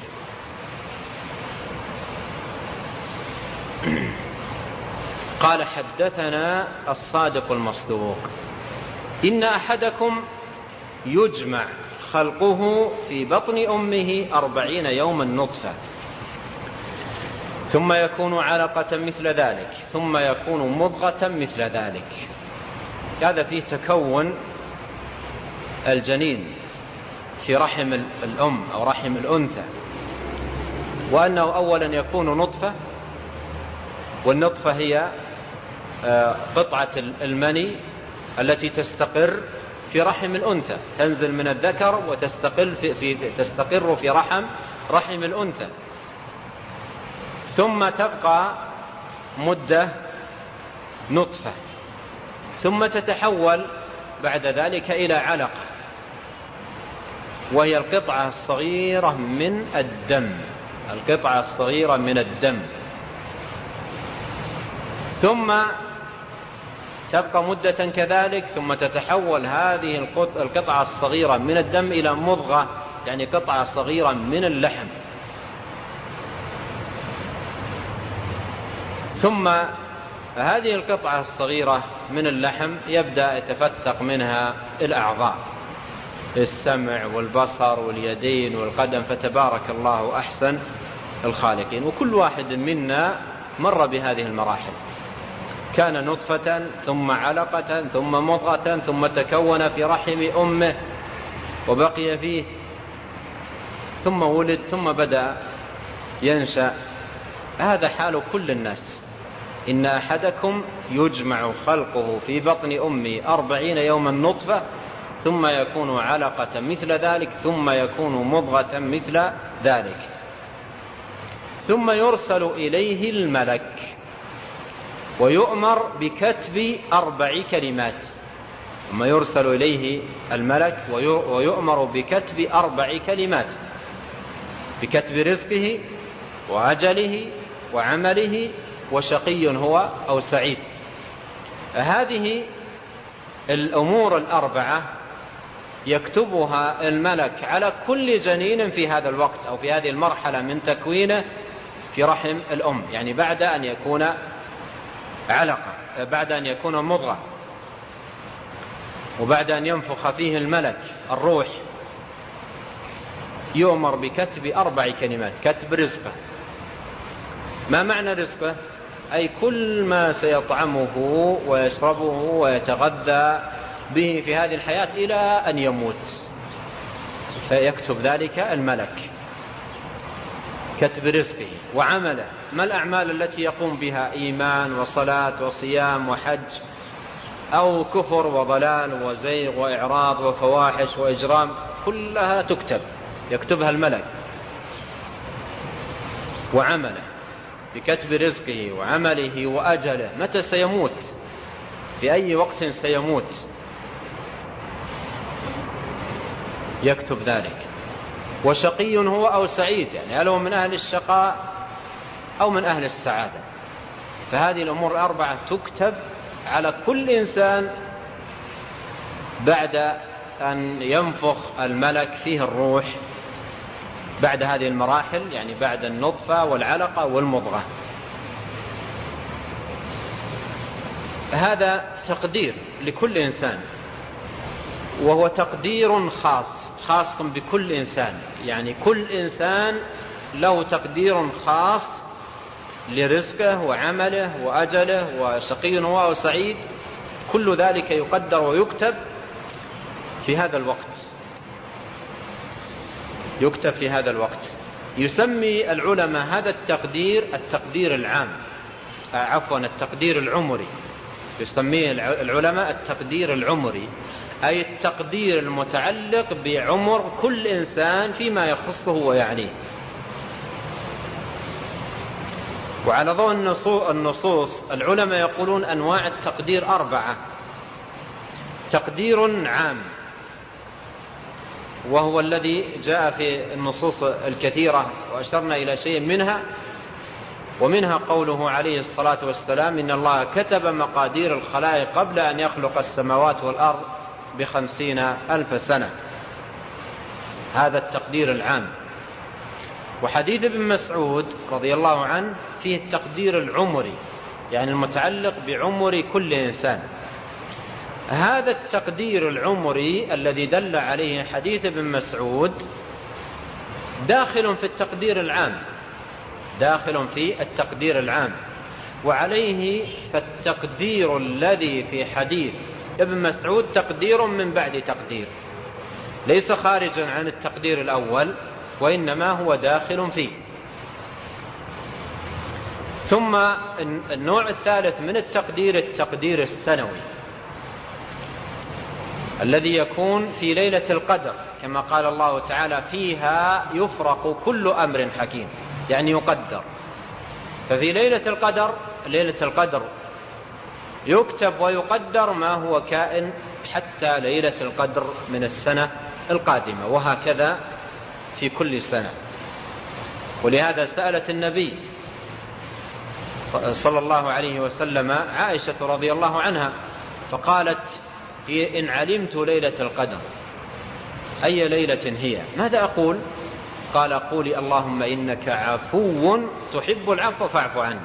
قال: حدثنا الصادق المصدوق إن أحدكم يجمع خلقه في بطن أمه أربعين يوما نطفة ثم يكون علقة مثل ذلك ثم يكون مضغة مثل ذلك. هذا فيه تكون الجنين في رحم الأم أو رحم الأنثى، وأنه أولا يكون نطفة، والنطفة هي قطعة المني التي تستقر في رحم الأنثى، تنزل من الذكر وتستقر في, في تستقر في رحم رحم الأنثى، ثم تبقى مدة نطفة، ثم تتحول بعد ذلك إلى علقة، وهي القطعة الصغيرة من الدم، القطعة الصغيرة من الدم، ثم تبقى مدة كذلك، ثم تتحول هذه القطعة الصغيرة من الدم إلى مضغة، يعني قطعة صغيرة من اللحم، ثم هذه القطعة الصغيرة من اللحم يبدأ يتفتق منها الأعضاء، السمع والبصر واليدين والقدم، فتبارك الله أحسن الخالقين. وكل واحد منا مر بهذه المراحل، كان نطفة ثم علقة ثم مضغة ثم تكون في رحم أمه وبقي فيه ثم ولد ثم بدأ ينشأ. هذا حال كل الناس. إن أحدكم يجمع خلقه في بطن أمه أربعين يوما نطفة ثم يكون علقة مثل ذلك ثم يكون مضغة مثل ذلك. ثم يرسل إليه الملك ويؤمر بكتب أربع كلمات. ثم يرسل إليه الملك ويؤمر بكتب أربع كلمات، بكتب رزقه وأجله وعمله وشقي هو أو سعيد. هذه الأمور الأربعة يكتبها الملك على كل جنين في هذا الوقت أو في هذه المرحلة من تكوينه في رحم الأم، يعني بعد أن يكون علقة، بعد أن يكون مضغة، وبعد أن ينفخ فيه الملك الروح، يؤمر بكتب أربع كلمات. كتب رزقه. ما معنى رزقه؟ أي كل ما سيطعمه ويشربه ويتغذى به في هذه الحياة إلى أن يموت، فيكتب ذلك الملك. كتب رزقه. وعمله، ما الأعمال التي يقوم بها؟ إيمان وصلاة وصيام وحج، أو كفر وضلال وزيغ وإعراض وفواحش وإجرام، كلها تكتب، يكتبها الملك. وعمله بكتب رزقه وعمله وأجله، متى سيموت، في أي وقت سيموت، يكتب ذلك. وشقي هو أو سعيد، يعني هل هو من أهل الشقاء أو من أهل السعادة. فهذه الأمور الأربعة تكتب على كل إنسان بعد أن ينفخ الملك فيه الروح، بعد هذه المراحل، يعني بعد النطفة والعلقة والمضغة. هذا تقدير لكل إنسان، وهو تقدير خاص خاص بكل إنسان، يعني كل إنسان له تقدير خاص لرزقه وعمله وأجله وشقي هو أو سعيد. كل ذلك يقدر ويكتب في هذا الوقت، يكتب في هذا الوقت. يسمي العلماء هذا التقدير التقدير العام، عفوا التقدير العمري. يسميه العلماء التقدير العمري، أي التقدير المتعلق بعمر كل إنسان فيما يخصه ويعنيه. وعلى ضوء النصوص العلماء يقولون أنواع التقدير أربعة. تقدير عام، وهو الذي جاء في النصوص الكثيرة وأشرنا إلى شيء منها، ومنها قوله عليه الصلاة والسلام: إن الله كتب مقادير الخلائق قبل أن يخلق السماوات والأرض بخمسين ألف سنة. هذا التقدير العام. وحديث ابن مسعود رضي الله عنه فيه التقدير العمري، يعني المتعلق بعمر كل إنسان. هذا التقدير العمري الذي دل عليه حديث ابن مسعود داخل في التقدير العام، داخل في التقدير العام. وعليه فالتقدير الذي في حديث ابن مسعود تقدير من بعد تقدير، ليس خارجا عن التقدير الأول، وإنما هو داخل فيه. ثم النوع الثالث من التقدير التقدير السنوي، الذي يكون في ليلة القدر، كما قال الله تعالى: فيها يفرق كل أمر حكيم، يعني يقدر. ففي ليلة القدر، ليلة القدر يكتب ويقدر ما هو كائن حتى ليلة القدر من السنة القادمة، وهكذا في كل سنة. ولهذا سألت النبي صلى الله عليه وسلم عائشة رضي الله عنها فقالت: إن علمت ليلة القدر أي ليلة هي ماذا أقول؟ قال: قولي اللهم إنك عفو تحب العفو فاعف عنه،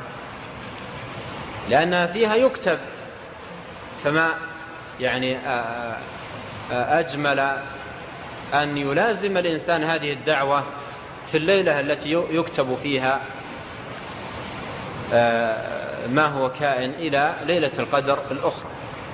لأنها فيها يكتب. فما يعني أجمل أن يلازم الإنسان هذه الدعوة في الليلة التي يكتب فيها ما هو كائن إلى ليلة القدر الأخرى.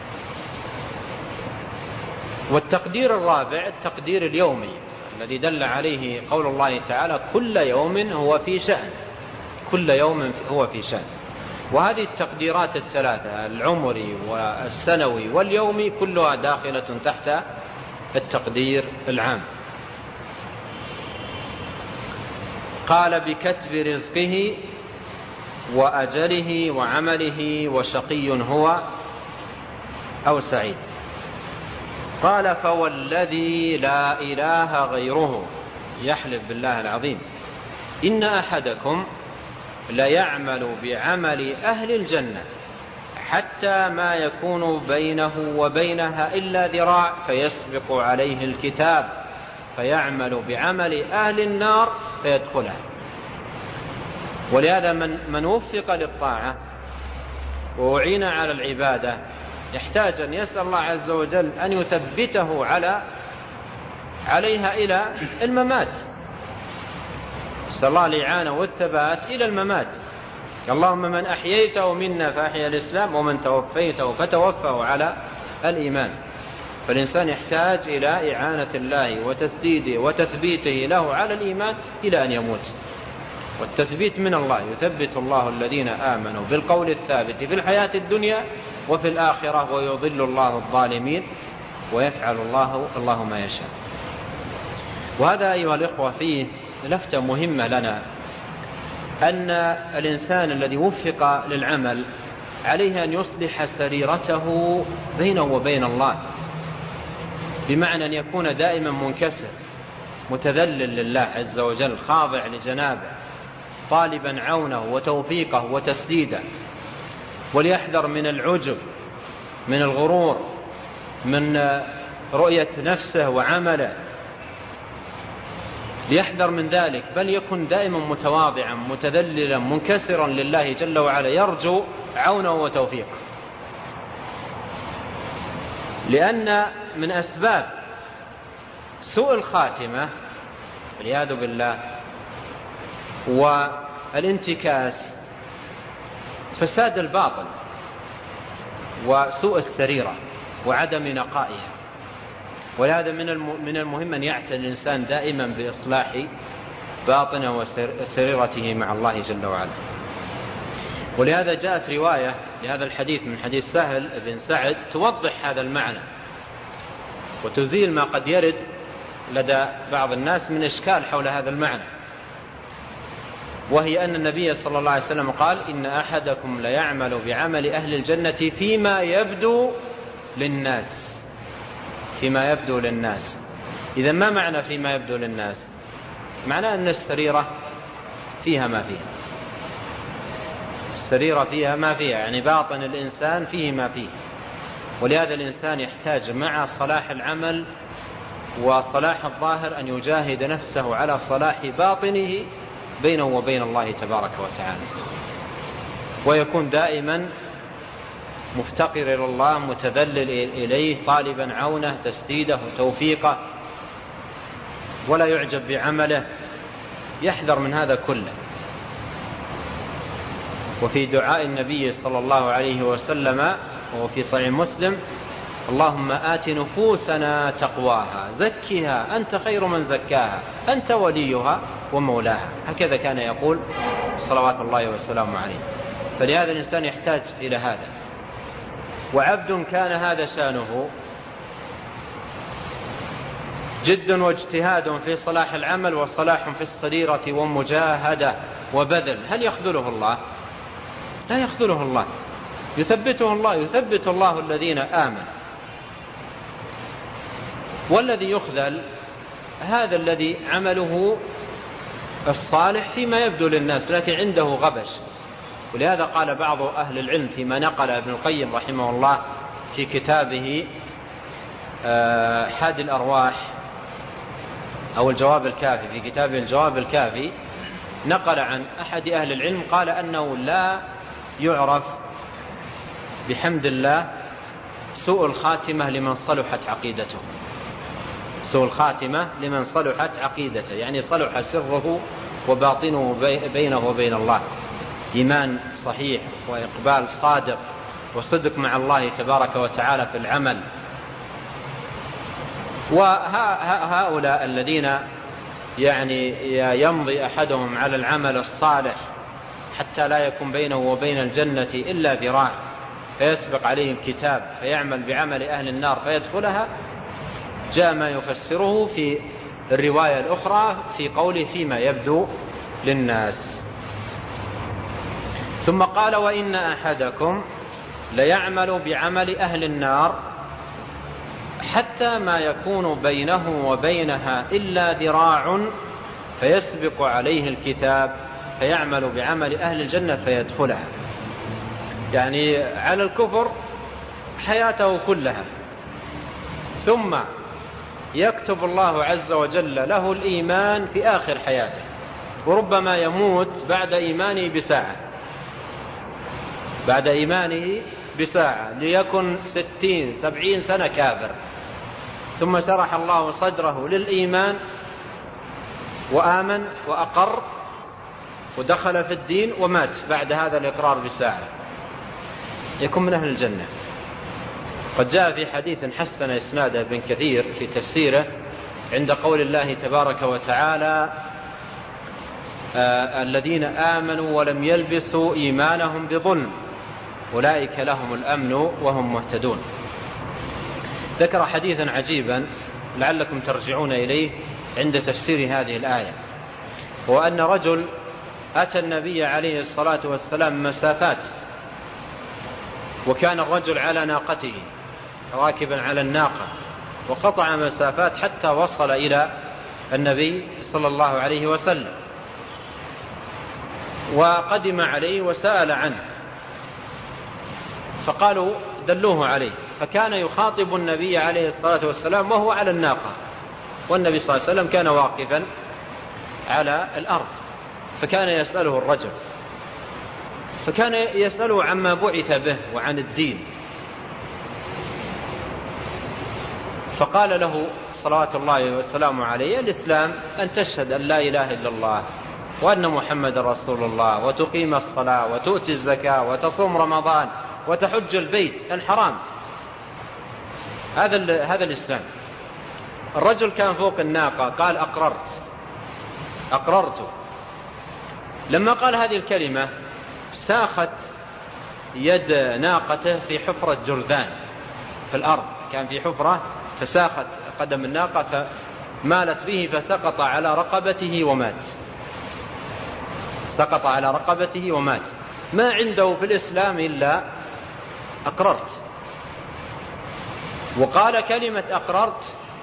والتقدير الرابع التقدير اليومي، الذي دل عليه قول الله تعالى: كل يوم هو في شأن، كل يوم هو في شأن. وهذه التقديرات الثلاثة، العمري والسنوي واليومي، كلها داخلة تحت التقدير العام. قال بكتب رزقه وأجله وعمله وشقي هو أو سعيد. قال فوالذي لا إله غيره، يحلف بالله العظيم، إن أحدكم ليعمل بعمل أهل الجنة حتى ما يكون بينه وبينها إلا ذراع فيسبق عليه الكتاب فيعمل بعمل أهل النار فيدخلها. ولهذا من, من وفق للطاعة وأعين على العبادة يحتاج أن يسأل الله عز وجل أن يثبته على عليها إلى الممات. يسأل الله الإعانة والثبات إلى الممات. اللهم من أحييته منا فأحيا الإسلام ومن توفيته فتوفه على الإيمان. فالإنسان يحتاج إلى إعانة الله وتسديده وتثبيته له على الإيمان إلى أن يموت. والتثبيت من الله، يثبت الله الذين آمنوا بالقول الثابت في الحياة الدنيا وفي الآخرة ويضل الله الظالمين ويفعل الله الله ما يشاء. وهذا أيها الإخوة فيه لفتة مهمة لنا، أن الإنسان الذي وفق للعمل عليه أن يصلح سريرته بينه وبين الله، بمعنى أن يكون دائما منكسر متذلل لله عز وجل، خاضع لجنابه، طالبا عونه وتوفيقه وتسديده. وليحذر من العجب، من الغرور، من رؤية نفسه وعمله، ليحذر من ذلك، بل يكن دائما متواضعا متذللا منكسرا لله جل وعلا، يرجو عونه وتوفيقه. لأن من أسباب سوء الخاتمة والعياذ بالله والانتكاس فساد الباطن وسوء السريرة وعدم نقائها. ولهذا من المهم أن يعتني الإنسان دائما بإصلاح باطنه وسريرته مع الله جل وعلا. ولهذا جاءت رواية لهذا الحديث من حديث سهل بن سعد توضح هذا المعنى وتزيل ما قد يرد لدى بعض الناس من إشكال حول هذا المعنى، وهي أن النبي صلى الله عليه وسلم قال إن أحدكم ليعمل بعمل أهل الجنة فيما يبدو للناس. فيما يبدو للناس، إذا ما معنى فيما يبدو للناس؟ معناه أن السريرة فيها ما فيها، السريرة فيها ما فيها، يعني باطن الإنسان فيه ما فيه. ولهذا الإنسان يحتاج مع صلاح العمل وصلاح الظاهر أن يجاهد نفسه على صلاح باطنه بينه وبين الله تبارك وتعالى، ويكون دائما مفتقر إلى الله متذلل إليه طالبا عونه تسديده وتوفيقه، ولا يعجب بعمله، يحذر من هذا كله. وفي دعاء النبي صلى الله عليه وسلم وفي صحيح مسلم اللهم آت نفوسنا تقواها زكها أنت خير من زكاها أنت وليها ومولاها، هكذا كان يقول صلوات الله وسلامه عليه. فلهذا الإنسان يحتاج إلى هذا. وعبد كان هذا شانه جد واجتهاد في صلاح العمل وصلاح في السريرة ومجاهدة وبذل، هل يخذله الله؟ لا يخذله الله، يثبته الله، يثبت الله الذين آمنوا. والذي يخذل هذا الذي عمله الصالح فيما يبدو للناس لكن عنده غبش. ولهذا قال بعض أهل العلم فيما نقل ابن القيم رحمه الله في كتابه حاد الأرواح أو الجواب الكافي، في كتابه الجواب الكافي نقل عن أحد أهل العلم قال أنه لا يعرف بحمد الله سوء الخاتمة لمن صلحت عقيدته، سوء الخاتمة لمن صلحت عقيدته، يعني صلح سره وباطنه بينه وبين الله، إيمان صحيح وإقبال صادق وصدق مع الله تبارك وتعالى في العمل. وهؤلاء الذين يعني يمضي أحدهم على العمل الصالح حتى لا يكون بينه وبين الجنة إلا ذراع فيسبق عليه الكتاب فيعمل بعمل أهل النار فيدخلها، جاء ما يفسره في الرواية الأخرى في قوله فيما يبدو للناس. ثم قال: وإن أحدكم ليعمل بعمل أهل النار حتى ما يكون بينه وبينها إلا ذراع فيسبق عليه الكتاب فيعمل بعمل أهل الجنة فيدخلها. يعني على الكفر حياته كلها، ثم يكتب الله عز وجل له الإيمان في آخر حياته، وربما يموت بعد إيمانه بساعة بعد إيمانه بساعة ليكن ستين سبعين سنة كافر، ثم شرح الله صدره للإيمان وآمن وأقر ودخل في الدين ومات بعد هذا الإقرار بساعة، يكون من أهل الجنة. قد جاء في حديث حسن إسناده ابن كثير في تفسيره عند قول الله تبارك وتعالى: آه الذين آمنوا ولم يلبسوا إيمانهم بظلم أولئك لهم الأمن وهم مهتدون. ذكر حديثا عجيبا لعلكم ترجعون إليه عند تفسير هذه الآية، وأن رجل أتى النبي عليه الصلاة والسلام مسافات، وكان الرجل على ناقته راكبا على الناقة، وقطع مسافات حتى وصل إلى النبي صلى الله عليه وسلم، وقدم عليه وسأل عنه، فقالوا دلوه عليه، فكان يخاطب النبي عليه الصلاة والسلام وهو على الناقة، والنبي صلى الله عليه وسلم كان واقفا على الأرض، فكان يسأله الرجل، فكان يسأله عما بعث به وعن الدين، فقال له صلوات الله وسلامه عليه: الإسلام أن تشهد أن لا إله إلا الله وأن محمد رسول الله، وتقيم الصلاة وتؤتي الزكاة وتصوم رمضان وتحج البيت الحرام. هذا هذا الإسلام. الرجل كان فوق الناقة قال: أقررت أقررت. لما قال هذه الكلمة ساخت يد ناقته في حفرة جرذان في الأرض، كان في حفرة فساخت قدم الناقة فمالت به فسقط على رقبته ومات سقط على رقبته ومات. ما عنده في الإسلام إلا أقررت. وقال كلمة أقررت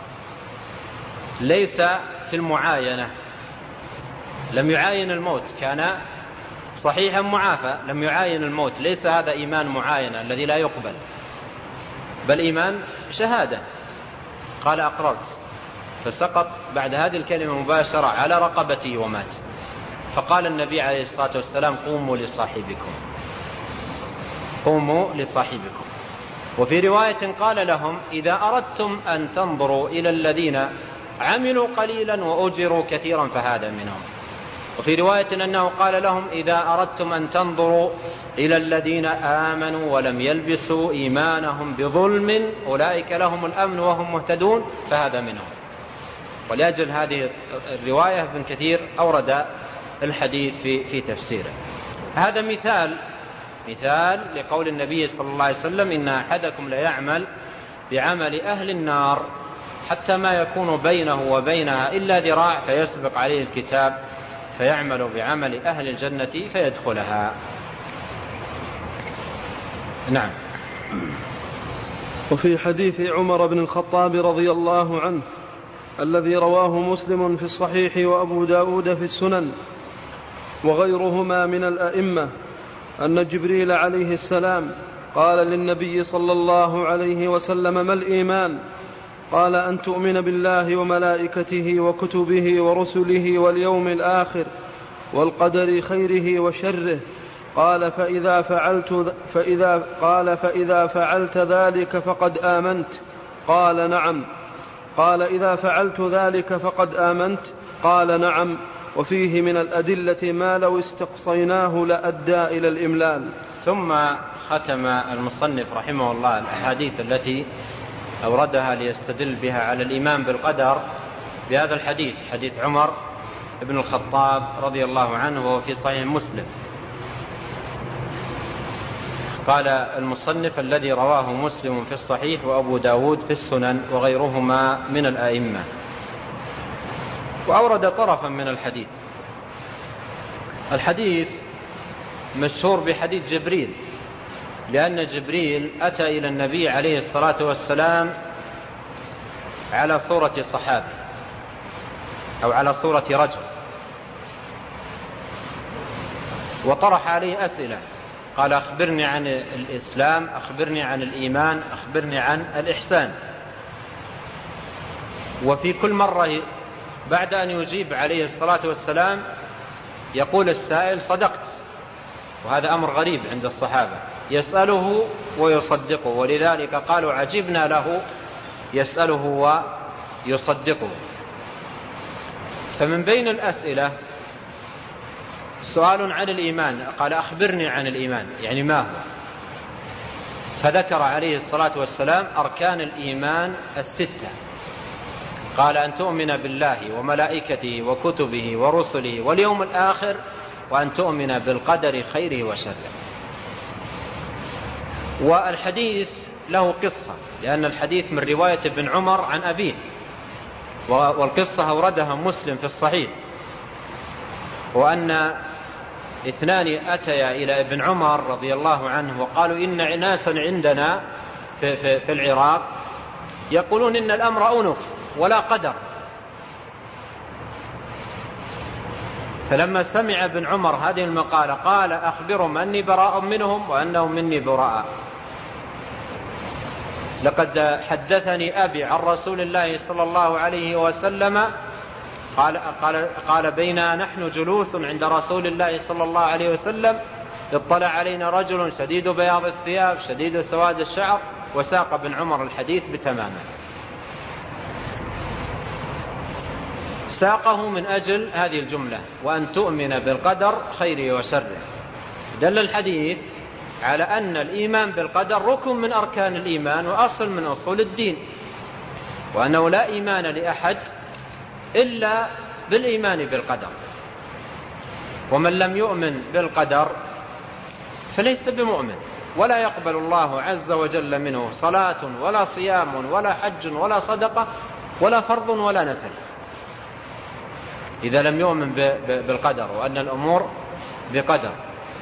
ليس في المعاينة، لم يعاين الموت، كان صحيحا معافى، لم يعاين الموت، ليس هذا إيمان معاينة الذي لا يقبل، بل إيمان شهادة. قال أقررت، فسقط بعد هذه الكلمة مباشرة على رقبته ومات. فقال النبي عليه الصلاة والسلام: قوموا لصاحبكم قوموا لصاحبكم. وفي رواية قال لهم: إذا أردتم أن تنظروا إلى الذين عملوا قليلا وأجروا كثيرا فهذا منهم. وفي رواية أنه قال لهم: إذا أردتم أن تنظروا إلى الذين آمنوا ولم يلبسوا إيمانهم بظلم أولئك لهم الأمن وهم مهتدون فهذا منهم. ولأجل هذه الرواية ابن كثير أورد الحديث في في تفسيره. هذا مثال مثال لقول النبي صلى الله عليه وسلم: إن أحدكم ليعمل بعمل أهل النار حتى ما يكون بينه وبينها إلا ذراع فيسبق عليه الكتاب فيعمل بعمل أهل الجنة فيدخلها. نعم. وفي حديث عمر بن الخطاب رضي الله عنه الذي رواه مسلم في الصحيح وأبو داود في السنن وغيرهما من الأئمة أن جبريل عليه السلام قال للنبي صلى الله عليه وسلم: ما الإيمان؟ قال: أن تؤمن بالله وملائكته وكتبه ورسله واليوم الآخر والقدر خيره وشره. قال: فإذا فعلت فإذا قال فإذا فعلت ذلك فقد آمنت. قال: نعم. قال: إذا فعلت ذلك فقد آمنت. قال: نعم. وفيه من الأدلة ما لو استقصيناه لأدى إلى الإملال. ثم ختم المصنف رحمه الله الأحاديث التي أوردها ليستدل بها على الإيمان بالقدر بهذا الحديث، حديث عمر بن الخطاب رضي الله عنه وهو في صحيح مسلم. قال المصنف: الذي رواه مسلم في الصحيح وأبو داود في السنن وغيرهما من الأئمة. وأورد طرفا من الحديث، الحديث مشهور بحديث جبريل، لأن جبريل أتى إلى النبي عليه الصلاة والسلام على صورة صحابي أو على صورة رجل، وطرح عليه أسئلة، قال أخبرني عن الإسلام، أخبرني عن الإيمان، أخبرني عن الإحسان. وفي كل مرة بعد أن يجيب عليه الصلاة والسلام يقول السائل صدقت، وهذا أمر غريب عند الصحابة، يسأله ويصدقه، ولذلك قالوا عجبنا له يسأله ويصدقه. فمن بين الأسئلة سؤال عن الإيمان، قال أخبرني عن الإيمان، يعني ما هو؟ فذكر عليه الصلاة والسلام أركان الإيمان الستة، قال أن تؤمن بالله وملائكته وكتبه ورسله واليوم الآخر، وأن تؤمن بالقدر خيره وشره. والحديث له قصة، لأن الحديث من رواية ابن عمر عن أبيه، والقصة أوردها مسلم في الصحيح، وأن اثنان أتيا إلى ابن عمر رضي الله عنه وقالوا إن ناسا عندنا في, في, في العراق يقولون إن الأمر أنف ولا قدر. فلما سمع ابن عمر هذه المقالة قال أخبرهم أني براء منهم وأنهم مني براء. لقد حدثني أبي عن رسول الله صلى الله عليه وسلم قال, قال, قال بينا نحن جلوس عند رسول الله صلى الله عليه وسلم اطلع علينا رجل شديد بياض الثياب شديد سواد الشعر، وساق ابن عمر الحديث بتمامه. ساقه من أجل هذه الجملة، وأن تؤمن بالقدر خيره وشره. دل الحديث على أن الإيمان بالقدر ركن من أركان الإيمان وأصل من أصول الدين، وأنه لا إيمان لأحد إلا بالإيمان بالقدر، ومن لم يؤمن بالقدر فليس بمؤمن، ولا يقبل الله عز وجل منه صلاة ولا صيام ولا حج ولا صدقة ولا فرض ولا نفل إذا لم يؤمن بالقدر وأن الأمور بقدر.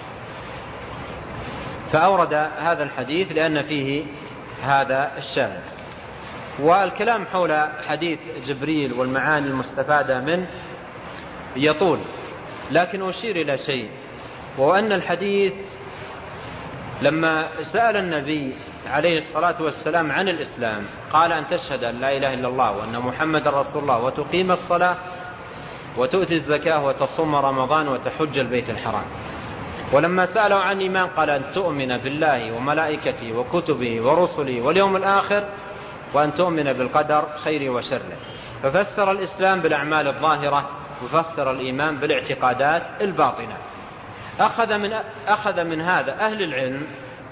فأورد هذا الحديث لأن فيه هذا الشاهد. والكلام حول حديث جبريل والمعاني المستفادة منه يطول، لكن أشير إلى شيء، وهو أن الحديث لما سأل النبي عليه الصلاة والسلام عن الإسلام قال أن تشهد أن لا إله إلا الله وأن محمد رسول الله وتقيم الصلاة وتؤتي الزكاة وتصوم رمضان وتحج البيت الحرام. ولما سأله عن الإيمان قال أن تؤمن بالله وملائكته وكتبه ورسله واليوم الآخر، وأن تؤمن بالقدر خيره وشره. ففسر الإسلام بالأعمال الظاهرة، وفسر الإيمان بالاعتقادات الباطنة. أخذ من, أخذ من هذا أهل العلم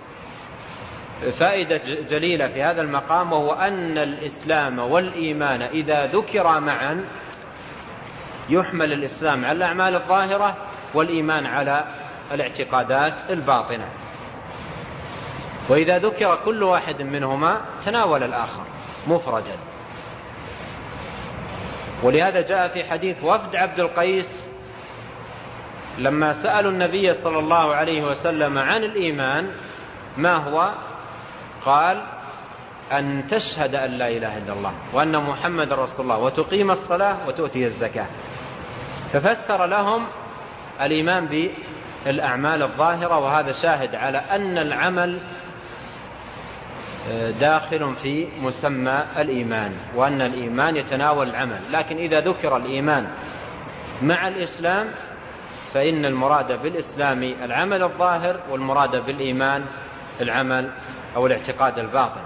فائدة جليلة في هذا المقام، وهو أن الإسلام والإيمان إذا ذكر معا يحمل الإسلام على الأعمال الظاهرة والإيمان على الاعتقادات الباطنة، وإذا ذكر كل واحد منهما تناول الآخر مفردا. ولهذا جاء في حديث وفد عبد القيس لما سألوا النبي صلى الله عليه وسلم عن الإيمان ما هو؟ قال أن تشهد أن لا إله إلا الله وأن محمد رسول الله وتقيم الصلاة وتؤتي الزكاة. ففسر لهم الإيمان بالأعمال الظاهرة، وهذا شاهد على أن العمل داخل في مسمى الإيمان، وأن الإيمان يتناول العمل. لكن إذا ذكر الإيمان مع الإسلام فإن المراد بالإسلام العمل الظاهر، والمراد بالإيمان العمل أو الاعتقاد الباطن.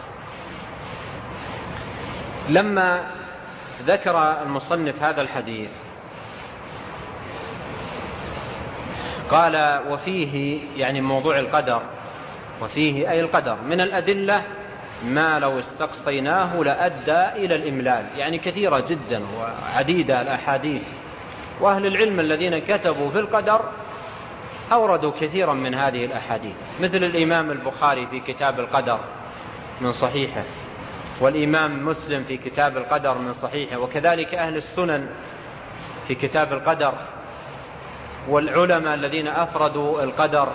لما ذكر المصنف هذا الحديث قال وفيه يعني موضوع القدر، وفيه أي القدر من الأدلة ما لو استقصيناه لأدى إلى الإملال، يعني كثيرة جدا وعديدة الأحاديث. وأهل العلم الذين كتبوا في القدر أوردوا كثيرا من هذه الأحاديث، مثل الإمام البخاري في كتاب القدر من صحيحه، والإمام مسلم في كتاب القدر من صحيحه، وكذلك أهل السنن في كتاب القدر، والعلماء الذين أفردوا القدر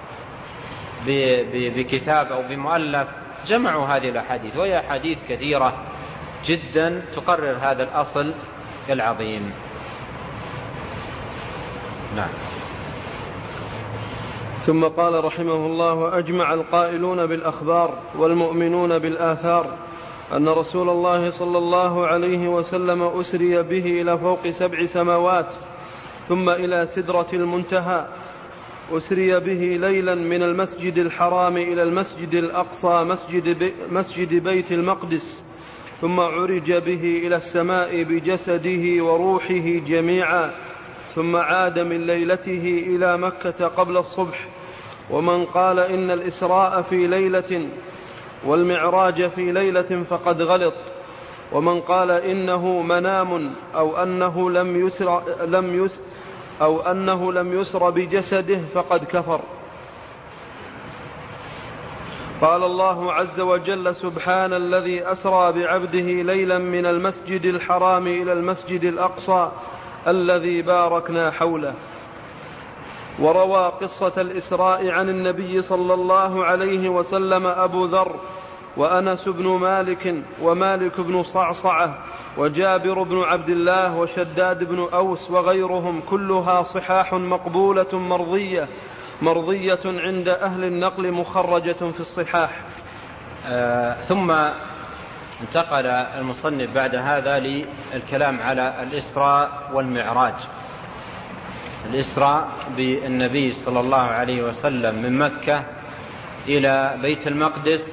بكتاب أو بمؤلف جمعوا هذه الأحاديث، وهي أحاديث كثيرة جدا تقرر هذا الأصل العظيم. نعم. ثم قال رحمه الله: أجمع القائلون بالأخبار والمؤمنون بالآثار أن رسول الله صلى الله عليه وسلم أسري به إلى فوق سبع سماوات ثم إلى سدرة المنتهى، أسري به ليلا من المسجد الحرام إلى المسجد الأقصى مسجد, بي مسجد بيت المقدس، ثم عرج به إلى السماء بجسده وروحه جميعا، ثم عاد من ليلته إلى مكة قبل الصبح. ومن قال إن الإسراء في ليلة والمعراج في ليلة فقد غلط، ومن قال إنه منام أو أنه لم يسر, لم يسر أو أنه لم يسر بجسده فقد كفر. قال الله عز وجل: سبحان الذي أسرى بعبده ليلا من المسجد الحرام إلى المسجد الأقصى الذي باركنا حوله. وروى قصة الإسراء عن النبي صلى الله عليه وسلم أبو ذر وأنس بن مالك ومالك بن صعصعة وجابر بن عبد الله وشداد بن أوس وغيرهم، كلها صحاح مقبولة مرضية مرضية عند أهل النقل مخرجة في الصحاح. آه ثم انتقل المصنف بعد هذا للكلام على الإسراء والمعراج. الإسراء بالنبي صلى الله عليه وسلم من مكة إلى بيت المقدس،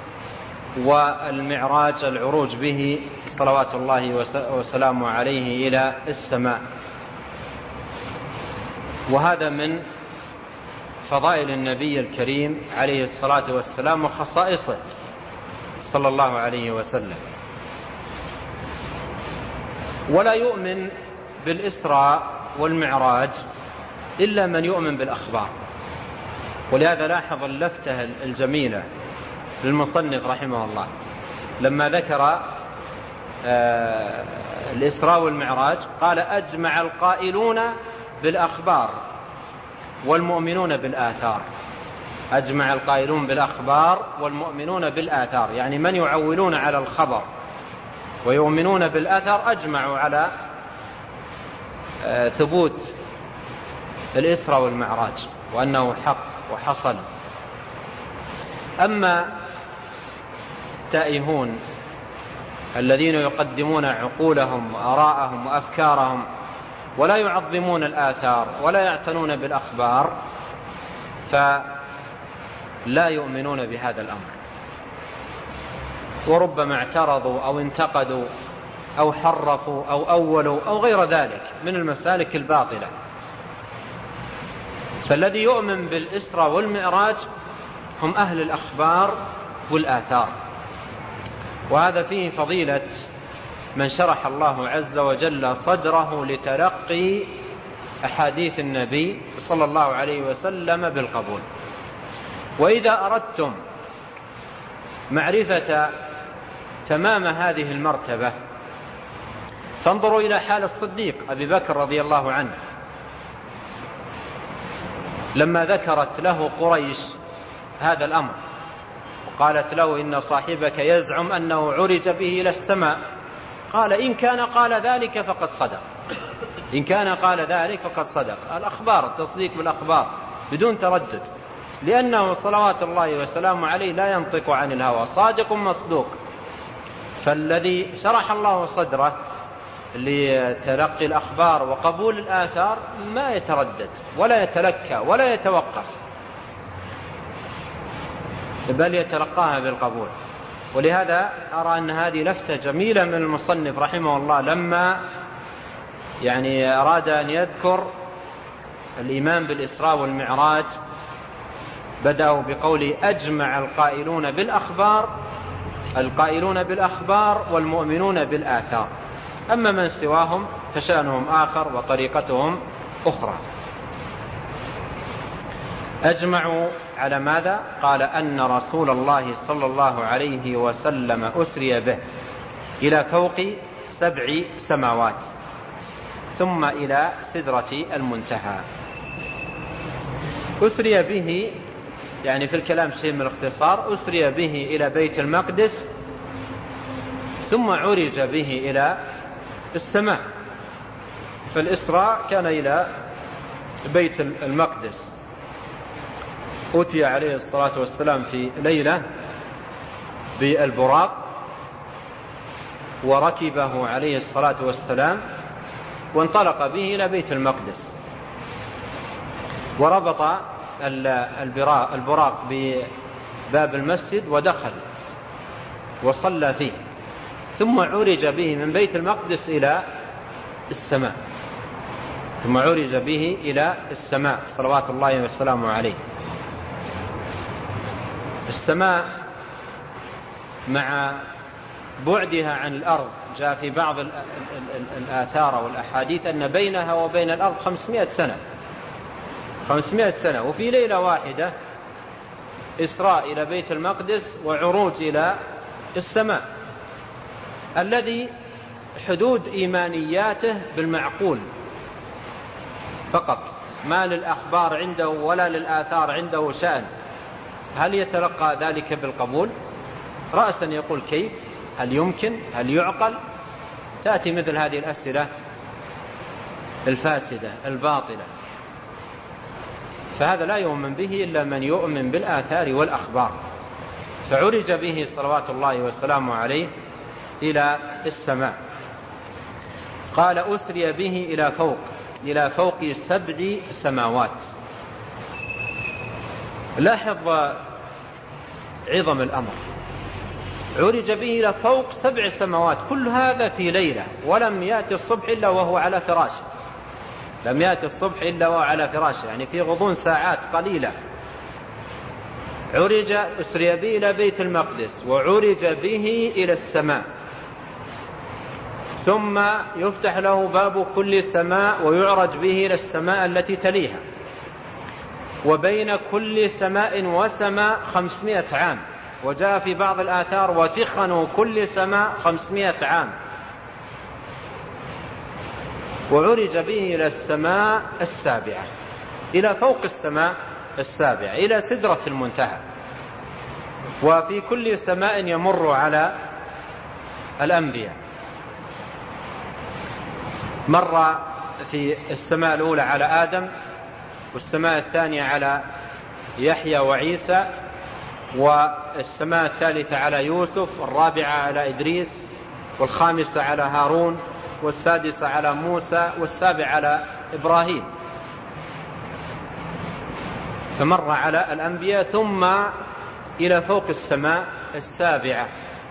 والمعراج العروج به صلوات الله وسلامه عليه إلى السماء. وهذا من فضائل النبي الكريم عليه الصلاة والسلام وخصائصه صلى الله عليه وسلم. ولا يؤمن بالإسراء والمعراج إلا من يؤمن بالأخبار. ولهذا لاحظ اللفتة الجميلة للمصنف رحمه الله لما ذكر آه الإسراء والمعراج قال: أجمع القائلون بالأخبار والمؤمنون بالآثار. أجمع القائلون بالأخبار والمؤمنون بالآثار، يعني من يعولون على الخبر ويؤمنون بالآثار أجمعوا على آه ثبوت الإسراء والمعراج وأنه حق وحصل. أما التائهون الذين يقدمون عقولهم وآراءهم وأفكارهم ولا يعظمون الآثار ولا يعتنون بالأخبار فلا يؤمنون بهذا الأمر، وربما اعترضوا أو انتقدوا أو حرفوا أو أولوا أو غير ذلك من المسالك الباطلة. فالذي يؤمن بالإسراء والمعراج هم أهل الأخبار والآثار. وهذا فيه فضيلة من شرح الله عز وجل صدره لتلقي أحاديث النبي صلى الله عليه وسلم بالقبول. وإذا أردتم معرفة تمام هذه المرتبة فانظروا إلى حال الصديق أبي بكر رضي الله عنه لما ذكرت له قريش هذا الأمر وقالت له: إن صاحبك يزعم أنه عرج به إلى السماء. قال: إن كان قال ذلك فقد صدق. إن كان قال ذلك فقد صدق. الأخبار، التصديق بالأخبار بدون تردد، لأنه صلوات الله وسلامه عليه لا ينطق عن الهوى، صادق مصدوق. فالذي شرح الله صدره لتلقي الأخبار وقبول الآثار ما يتردد ولا يتلكى ولا يتوقف، بل يتلقاها بالقبول. ولهذا أرى أن هذه لفتة جميلة من المصنف رحمه الله لما يعني أراد أن يذكر الإيمان بالإسراء والمعراج بدأوا بقول: أجمع القائلون بالأخبار القائلون بالأخبار والمؤمنون بالآثار. أما من سواهم فشأنهم آخر وطريقتهم أخرى. أجمعوا على ماذا؟ قال: أن رسول الله صلى الله عليه وسلم أسري به إلى فوق سبع سماوات ثم إلى سدرة المنتهى. أسري به يعني في الكلام شيء من الاختصار، أسري به إلى بيت المقدس ثم عرج به إلى السماء. فالإسراء كان إلى بيت المقدس، أتي عليه الصلاة والسلام في ليلة بالبراق وركبه عليه الصلاة والسلام وانطلق به إلى بيت المقدس، وربط البراق بباب المسجد ودخل وصلى فيه، ثم عرج به من بيت المقدس إلى السماء ثم عرج به إلى السماء صلوات الله وسلامه عليه. السماء مع بعدها عن الأرض جاء في بعض الآثار والأحاديث أن بينها وبين الأرض خمسمائة سنة خمسمائة سنة، وفي ليلة واحدة إسراء إلى بيت المقدس وعروج إلى السماء، الذي حدود إيمانياته بالمعقول فقط، ما للأخبار عنده ولا للآثار عنده شأن. هل يتلقى ذلك بالقبول؟ رأسا يقول كيف؟ هل يمكن؟ هل يعقل؟ تأتي مثل هذه الأسئلة الفاسدة الباطلة، فهذا لا يؤمن به إلا من يؤمن بالآثار والأخبار. فعرج به صلوات الله وسلامه عليه إلى السماء. قال أسري به إلى فوق إلى فوق سبع سماوات. لاحظ عظم الأمر، عرج به إلى فوق سبع سماوات، كل هذا في ليلة، ولم يأتي الصبح إلا وهو على فراشه لم يأتي الصبح إلا وهو على فراشه يعني في غضون ساعات قليلة. عرج أسري به إلى بيت المقدس وعرج به إلى السماء، ثم يفتح له باب كل سماء ويعرج به إلى السماء التي تليها، وبين كل سماء وسماء خمسمائة عام، وجاء في بعض الآثار وتخن كل سماء خمسمائة عام. وعرج به إلى السماء السابعة، إلى فوق السماء السابعة، إلى سدرة المنتهى. وفي كل سماء يمر على الأنبياء، مر في السماء الأولى على آدم، والسماء الثانية على يحيى وعيسى، والسماء الثالثة على يوسف، والرابعة على إدريس، والخامسة على هارون، والسادسة على موسى، والسابع على إبراهيم. فمر على الأنبياء، ثم إلى فوق السماء السابعة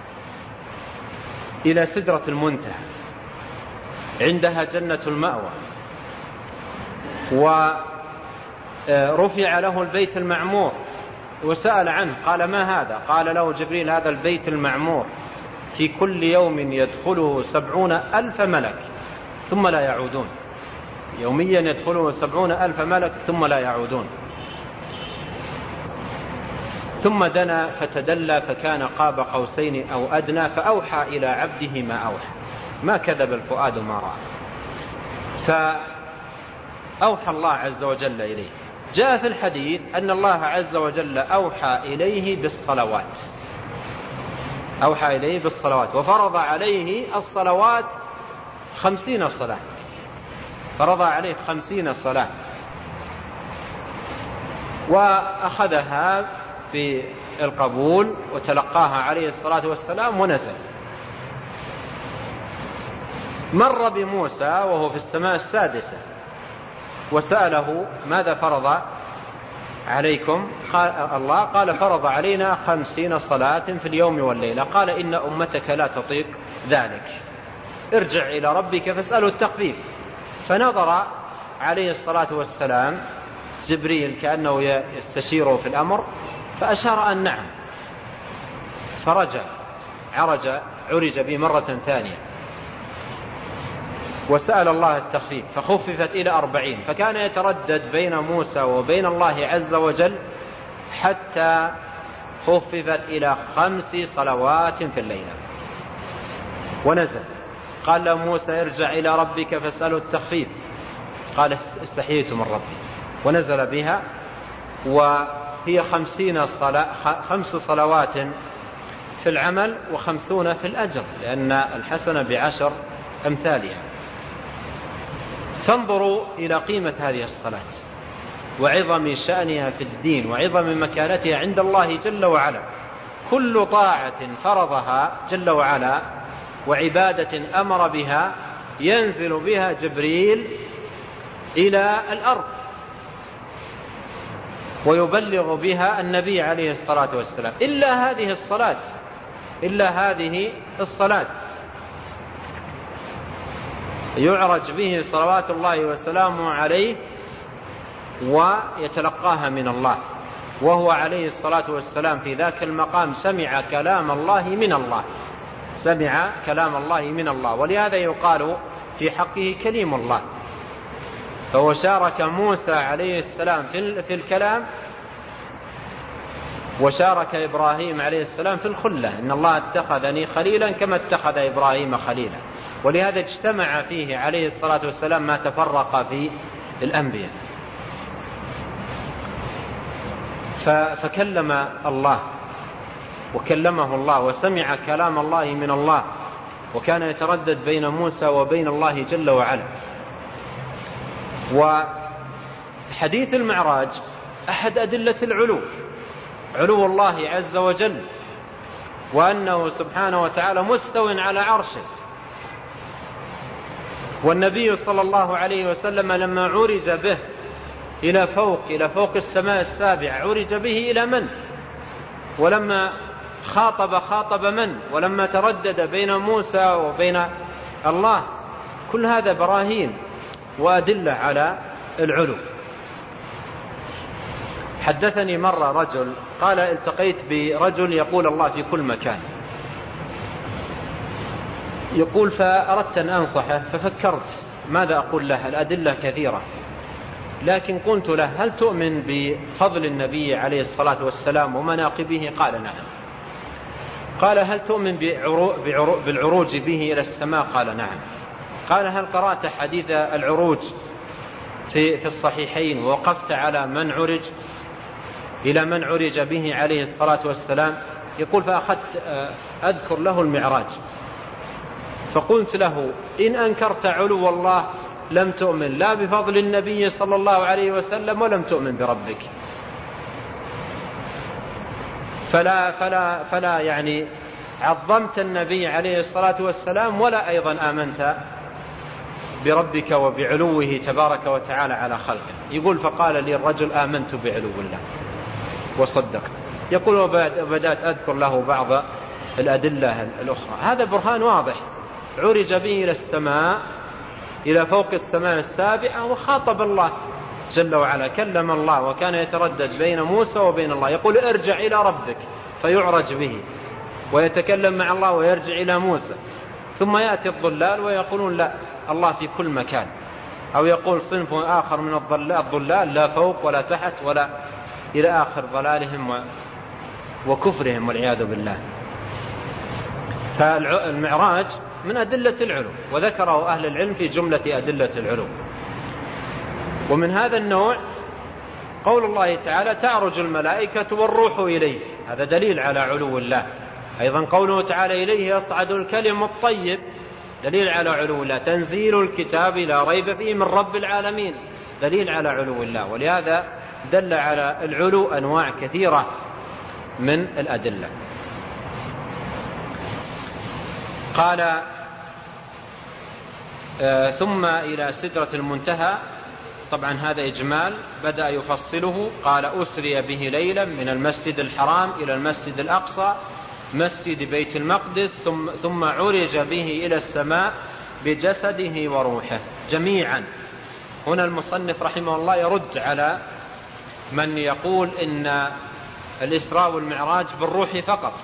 إلى سدرة المنتهى، عندها جنة المأوى. ورفع له البيت المعمور وسأل عنه، قال ما هذا؟ قال له جبريل هذا البيت المعمور في كل يوم يدخله سبعون ألف ملك ثم لا يعودون، يوميا يدخله سبعون ألف ملك ثم لا يعودون. ثم دنا فتدلى فكان قاب قوسين أو أدنى فأوحى إلى عبده ما أوحى، ما كذب الفؤاد ما رأى. فأوحى الله عز وجل إليه. جاء في الحديث أن الله عز وجل أوحى إليه بالصلوات أوحى إليه بالصلوات وفرض عليه الصلوات خمسين صلاة فرض عليه خمسين صلاة، وأخذها بالقبول وتلقاها عليه الصلاة والسلام ونزل. مر بموسى وهو في السماء السادسة وسأله ماذا فرض عليكم؟ قال الله قال فرض علينا خمسين صلاة في اليوم والليلة. قال إن أمتك لا تطيق ذلك، ارجع إلى ربك فاسأله التخفيف. فنظر عليه الصلاة والسلام جبريل كأنه يستشيره في الأمر فأشار أن نعم، فرجع عرج عرج به مرة ثانية وسأل الله التخفيف فخففت إلى أربعين، فكان يتردد بين موسى وبين الله عز وجل حتى خففت إلى خمس صلوات في الليلة ونزل. قال له موسى ارجع إلى ربك فاسأله التخفيف، قال استحييت من ربي، ونزل بها وهي خمسين صلاة خمس صلوات في العمل وخمسون في الأجر، لأن الحسنة بعشر أمثالها. فانظروا إلى قيمة هذه الصلاة وعظم شأنها في الدين وعظم مكانتها عند الله جل وعلا. كل طاعة فرضها جل وعلا وعبادة أمر بها ينزل بها جبريل إلى الأرض ويبلغ بها النبي عليه الصلاة والسلام، إلا هذه الصلاة إلا هذه الصلاة يعرج به صلوات الله وسلامه عليه ويتلقاها من الله، وهو عليه الصلاة والسلام في ذاك المقام سمع كلام الله من الله سمع كلام الله من الله ولهذا يقال في حقه كليم الله. فهو شارك موسى عليه السلام في الكلام وشارك إبراهيم عليه السلام في الخلة، إن الله اتخذني خليلا كما اتخذ إبراهيم خليلا، ولهذا اجتمع فيه عليه الصلاة والسلام ما تفرق في الأنبياء. فكلم الله وكلمه الله وسمع كلام الله من الله، وكان يتردد بين موسى وبين الله جل وعلا. وحديث المعراج أحد أدلة العلو، علو الله عز وجل، وأنه سبحانه وتعالى مستو على عرشه. والنبي صلى الله عليه وسلم لما عرج به إلى فوق إلى فوق السماء السابعة عرج به إلى من؟ ولما خاطب خاطب من؟ ولما تردد بين موسى وبين الله. كل هذا براهين وأدلة على العلو. حدثني مرة رجل قال التقيت برجل يقول الله في كل مكان، يقول فأردت أن أنصحه ففكرت ماذا أقول له، الأدلة كثيرة، لكن قلت له هل تؤمن بفضل النبي عليه الصلاة والسلام ومناقبه؟ قال نعم. قال هل تؤمن بالعروج به إلى السماء؟ قال نعم. قال هل قرأت حديث العروج في في الصحيحين ووقفت على من عرج إلى من عرج به عليه الصلاة والسلام؟ يقول فأخذت أذكر له المعراج، فقلت له إن أنكرت علو الله لم تؤمن لا بفضل النبي صلى الله عليه وسلم ولم تؤمن بربك. فلا, فلا, فلا يعني عظمت النبي عليه الصلاة والسلام ولا أيضا آمنت بربك وبعلوه تبارك وتعالى على خلقه. يقول فقال لي الرجل آمنت بعلو الله وصدقت. يقول وبدأت أذكر له بعض الأدلة الأخرى. هذا برهان واضح، عرج به إلى السماء إلى فوق السماء السابعة وخاطب الله جل وعلا، كلم الله وكان يتردد بين موسى وبين الله، يقول ارجع إلى ربك فيعرج به ويتكلم مع الله ويرجع إلى موسى. ثم يأتي الضلال ويقولون لا الله في كل مكان، أو يقول صنف آخر من الضلال لا فوق ولا تحت ولا إلى آخر ضلالهم وكفرهم والعياذ بالله. فالمعراج من أدلة العلو، وذكره أهل العلم في جملة أدلة العلو. ومن هذا النوع قول الله تعالى تعرج الملائكة والروح إليه، هذا دليل على علو الله. أيضا قوله تعالى إليه يصعد الكلم الطيب، دليل على علو الله. تنزيل الكتاب لا ريب فيه من رب العالمين، دليل على علو الله. ولهذا دل على العلو أنواع كثيرة من الأدلة. قال آه ثم إلى سدرة المنتهى. طبعا هذا إجمال، بدأ يفصله. قال أسري به ليلا من المسجد الحرام إلى المسجد الأقصى مسجد بيت المقدس ثم, ثم عرج به إلى السماء بجسده وروحه جميعا. هنا المصنف رحمه الله يرد على من يقول إن الإسراء والمعراج بالروح فقط،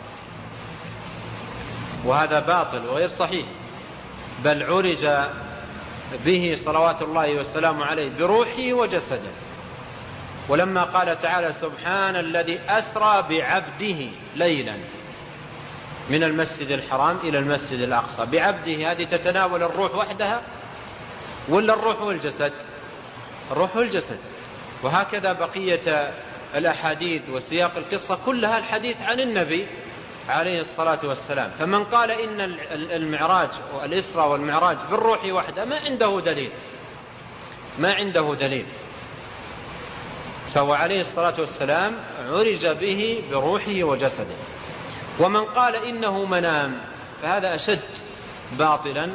وهذا باطل وغير صحيح، بل عرج به صلوات الله والسلام عليه بروحه وجسده. ولما قال تعالى سبحان الذي أسرى بعبده ليلا من المسجد الحرام إلى المسجد الأقصى، بعبده هذه تتناول الروح وحدها ولا الروح والجسد؟ الروح والجسد. وهكذا بقية الأحاديث وسياق القصة كلها الحديث عن النبي عليه الصلاة والسلام. فمن قال إن المعراج والإسراء والمعراج بالروح وحده ما عنده دليل، ما عنده دليل. فهو عليه الصلاة والسلام عرج به بروحه وجسده. ومن قال إنه منام فهذا أشد باطلا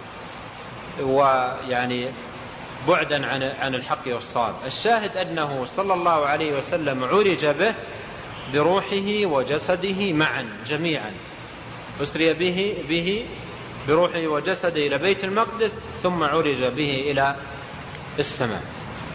ويعني بعدا عن عن الحق والصواب. الشاهد أنه صلى الله عليه وسلم عرج به بروحه وجسده معا جميعا، أسري به به بروحه وجسده إلى بيت المقدس ثم عرج به إلى السماء.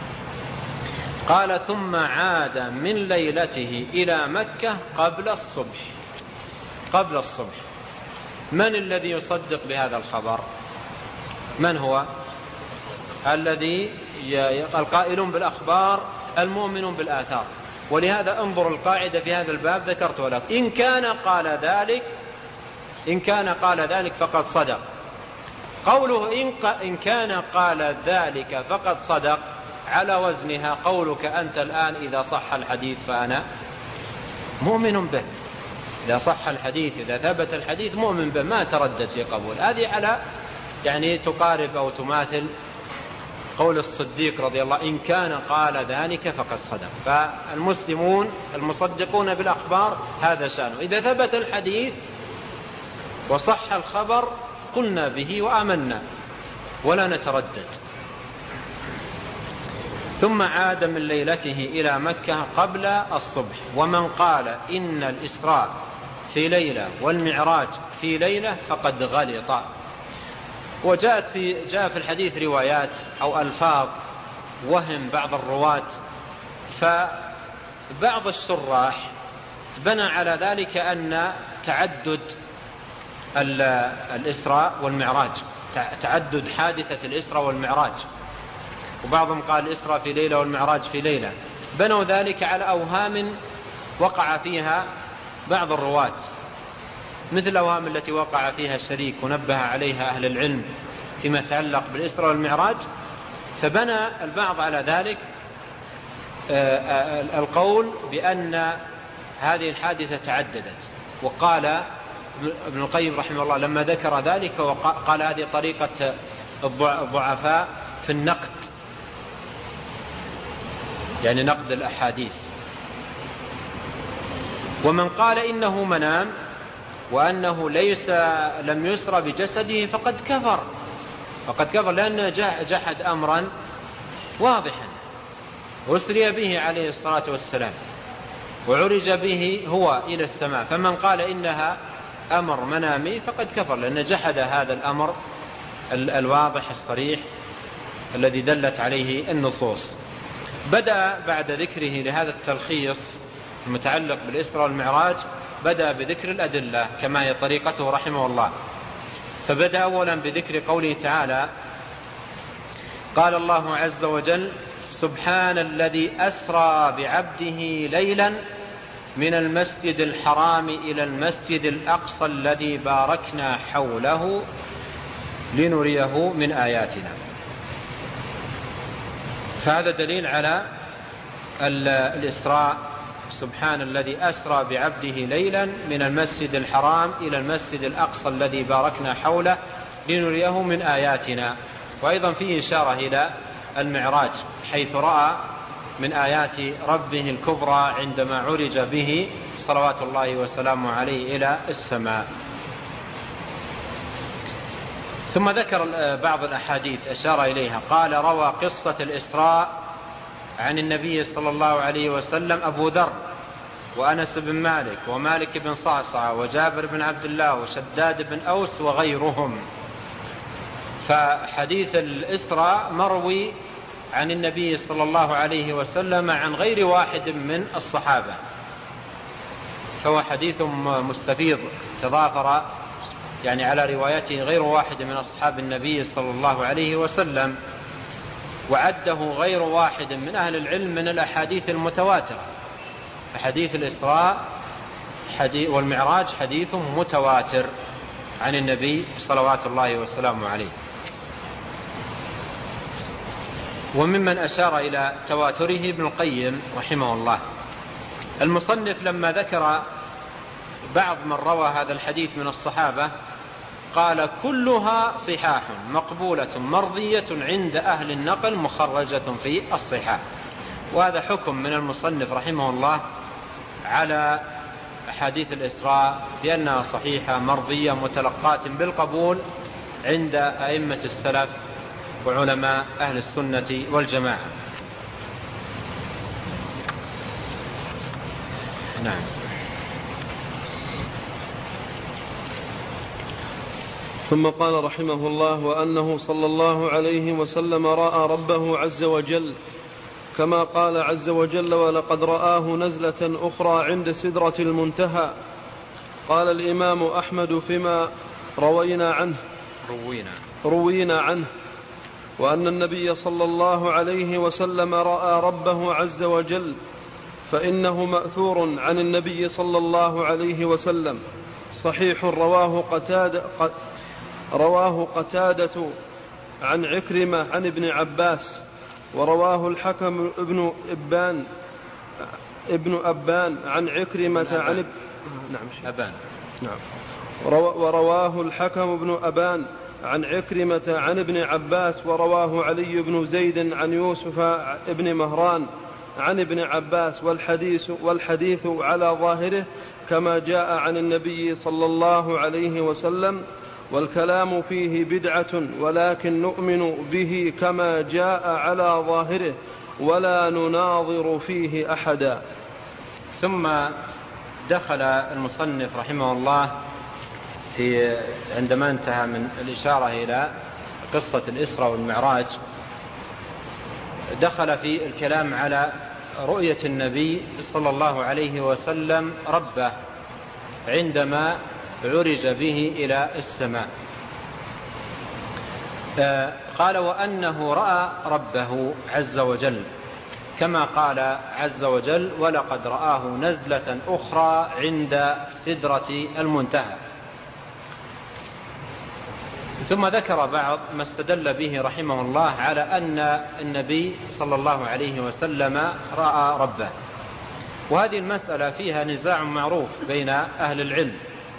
قال ثم عاد من ليلته إلى مكة قبل الصبح. قبل الصبح. من الذي يصدق بهذا الخبر؟ من هو؟ الذي القائلون بالأخبار المؤمنون بالآثار. ولهذا انظر القاعدة في هذا الباب ذكرتها لك، إن كان قال ذلك إن كان قال ذلك فقد صدق. قوله إن كان قال ذلك فقد صدق على وزنها قولك أنت الآن إذا صح الحديث فأنا مؤمن به. إذا صح الحديث، إذا ثبت الحديث مؤمن به، ما تردد في قبول. هذه على يعني تقارب أو تماثل قول الصديق رضي الله إن كان قال ذلك فقد صدق. فالمسلمون المصدقون بالأخبار هذا شأنه، إذا ثبت الحديث وصح الخبر قلنا به وآمنا ولا نتردد. ثم عاد من ليلته إلى مكة قبل الصبح. ومن قال إن الإسراء في ليلة والمعراج في ليلة فقد غلط. وجاءت في جاء في الحديث روايات أو ألفاظ وهم بعض الرواة، فبعض الشراح بنى على ذلك أن تعدد الإسراء والمعراج، تعدد حادثة الإسراء والمعراج، وبعضهم قال الإسراء في ليلة والمعراج في ليلة. بنوا ذلك على أوهام وقع فيها بعض الرواة، مثل الأوهام التي وقع فيها الشريك ونبه عليها أهل العلم فيما يتعلق بالإسراء والمعراج. فبنى البعض على ذلك القول بأن هذه الحادثة تعددت. وقال ابن القيم رحمه الله لما ذكر ذلك وقال هذه طريقة الضعفاء في النقد، يعني نقد الأحاديث. ومن قال إنه منام وأنه ليس لم يسر بجسده فقد كفر، فقد كفر لأنه جحد أمرا واضحا وأسري به عليه الصلاة والسلام وعرج به هو إلى السماء. فمن قال إنها أمر منامي فقد كفر لأنه جحد هذا الأمر الواضح الصريح الذي دلت عليه النصوص. بدأ بعد ذكره لهذا التلخيص المتعلق بالإسراء والمعراج بدأ بذكر الأدلة كما هي طريقته رحمه الله. فبدأ أولا بذكر قوله تعالى قال الله عز وجل سبحان الذي أسرى بعبده ليلا من المسجد الحرام إلى المسجد الأقصى الذي باركنا حوله لنريه من آياتنا. فهذا دليل على الإسراء، سبحان الذي أسرى بعبده ليلا من المسجد الحرام إلى المسجد الأقصى الذي باركنا حوله لنريه من آياتنا. وأيضا فيه إشارة إلى المعراج حيث رأى من آيات ربه الكبرى عندما عرج به صلوات الله وسلامه عليه إلى السماء. ثم ذكر بعض الأحاديث أشار إليها. قال روى قصة الإسراء عن النبي صلى الله عليه وسلم أبو ذر وأنس بن مالك ومالك بن صعصع وجابر بن عبد الله وشداد بن أوس وغيرهم. فحديث الإسراء مروي عن النبي صلى الله عليه وسلم عن غير واحد من الصحابة، فهو حديث مستفيض تضافر يعني على روايته غير واحد من أصحاب النبي صلى الله عليه وسلم، وعده غير واحد من أهل العلم من الأحاديث المتواترة. فحديث الإسراء والمعراج حديث متواتر عن النبي صلوات الله وسلامه عليه. وممن أشار إلى تواتره ابن القيم رحمه الله. المصنف لما ذكر بعض من روى هذا الحديث من الصحابة قال كلها صحاح مقبولة مرضية عند أهل النقل مخرجة في الصحاح. وهذا حكم من المصنف رحمه الله على أحاديث الإسراء بأنها صحيحة مرضية متلقاة بالقبول عند أئمة السلف وعلماء أهل السنة والجماعة. نعم. ثم قال رحمه الله: وأنه صلى الله عليه وسلم رأى ربه عز وجل كما قال عز وجل: ولقد رآه نزلة أخرى عند سدرة المنتهى. قال الإمام أحمد فيما روينا عنه روينا, روينا عنه وأن النبي صلى الله عليه وسلم رأى ربه عز وجل، فإنه مأثور عن النبي صلى الله عليه وسلم صحيح رواه قتادة, رواه قتادة عن عكرمة عن ابن عباس، ورواه الحكم ابن أبان ابن أبان عن عكرمة عن نعم أبان نعم ورواه الحكم ابن أبان عن عكرمة عن ابن عباس، ورواه علي بن زيد عن يوسف ابن مهران عن ابن عباس، والحديث, والحديث على ظاهره كما جاء عن النبي صلى الله عليه وسلم، والكلام فيه بدعة ولكن نؤمن به كما جاء على ظاهره ولا نناظر فيه أحدا. ثم دخل المصنف رحمه الله في عندما انتهى من الإشارة إلى قصة الإسراء والمعراج دخل في الكلام على رؤية النبي صلى الله عليه وسلم ربه عندما عرج به إلى السماء. قال: وأنه رأى ربه عز وجل كما قال عز وجل: ولقد رآه نزلة أخرى عند سدرة المنتهى. ثم ذكر بعض ما استدل به رحمه الله على أن النبي صلى الله عليه وسلم رأى ربه. وهذه المسألة فيها نزاع معروف بين أهل العلم،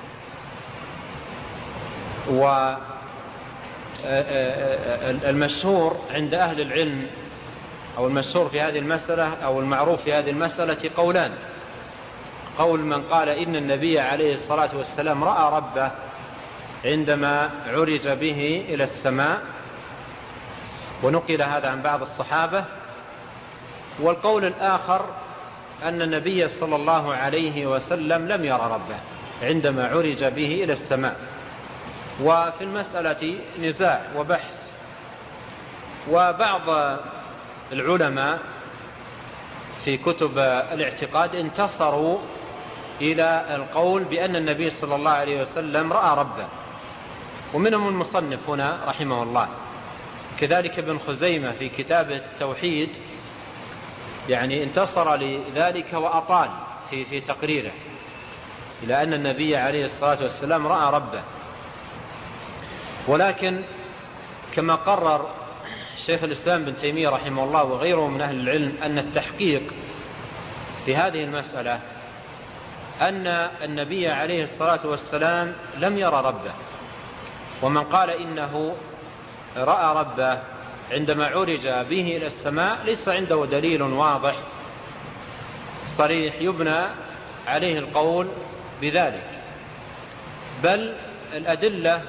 والمشهور عند أهل العلم أو المشهور في هذه المسألة أو المعروف في هذه المسألة قولان: قول من قال إن النبي عليه الصلاة والسلام رأى ربه عندما عرج به إلى السماء، ونقل هذا عن بعض الصحابة. والقول الآخر أن النبي صلى الله عليه وسلم لم يرى ربه عندما عرج به إلى السماء. وفي المسألة نزاع وبحث، وبعض العلماء في كتب الاعتقاد انتصروا إلى القول بأن النبي صلى الله عليه وسلم رأى ربه، ومنهم المصنف هنا رحمه الله، كذلك ابن خزيمة في كتاب التوحيد يعني انتصر لذلك وأطال في, في تقريره إلى أن النبي عليه الصلاة والسلام رأى ربه. ولكن كما قرر شيخ الإسلام بن تيمية رحمه الله وغيره من أهل العلم أن التحقيق في هذه المسألة أن النبي عليه الصلاة والسلام لم يرى ربه. ومن قال إنه رأى ربه عندما عرج به إلى السماء ليس عنده دليل واضح صريح يبنى عليه القول بذلك، بل الأدلة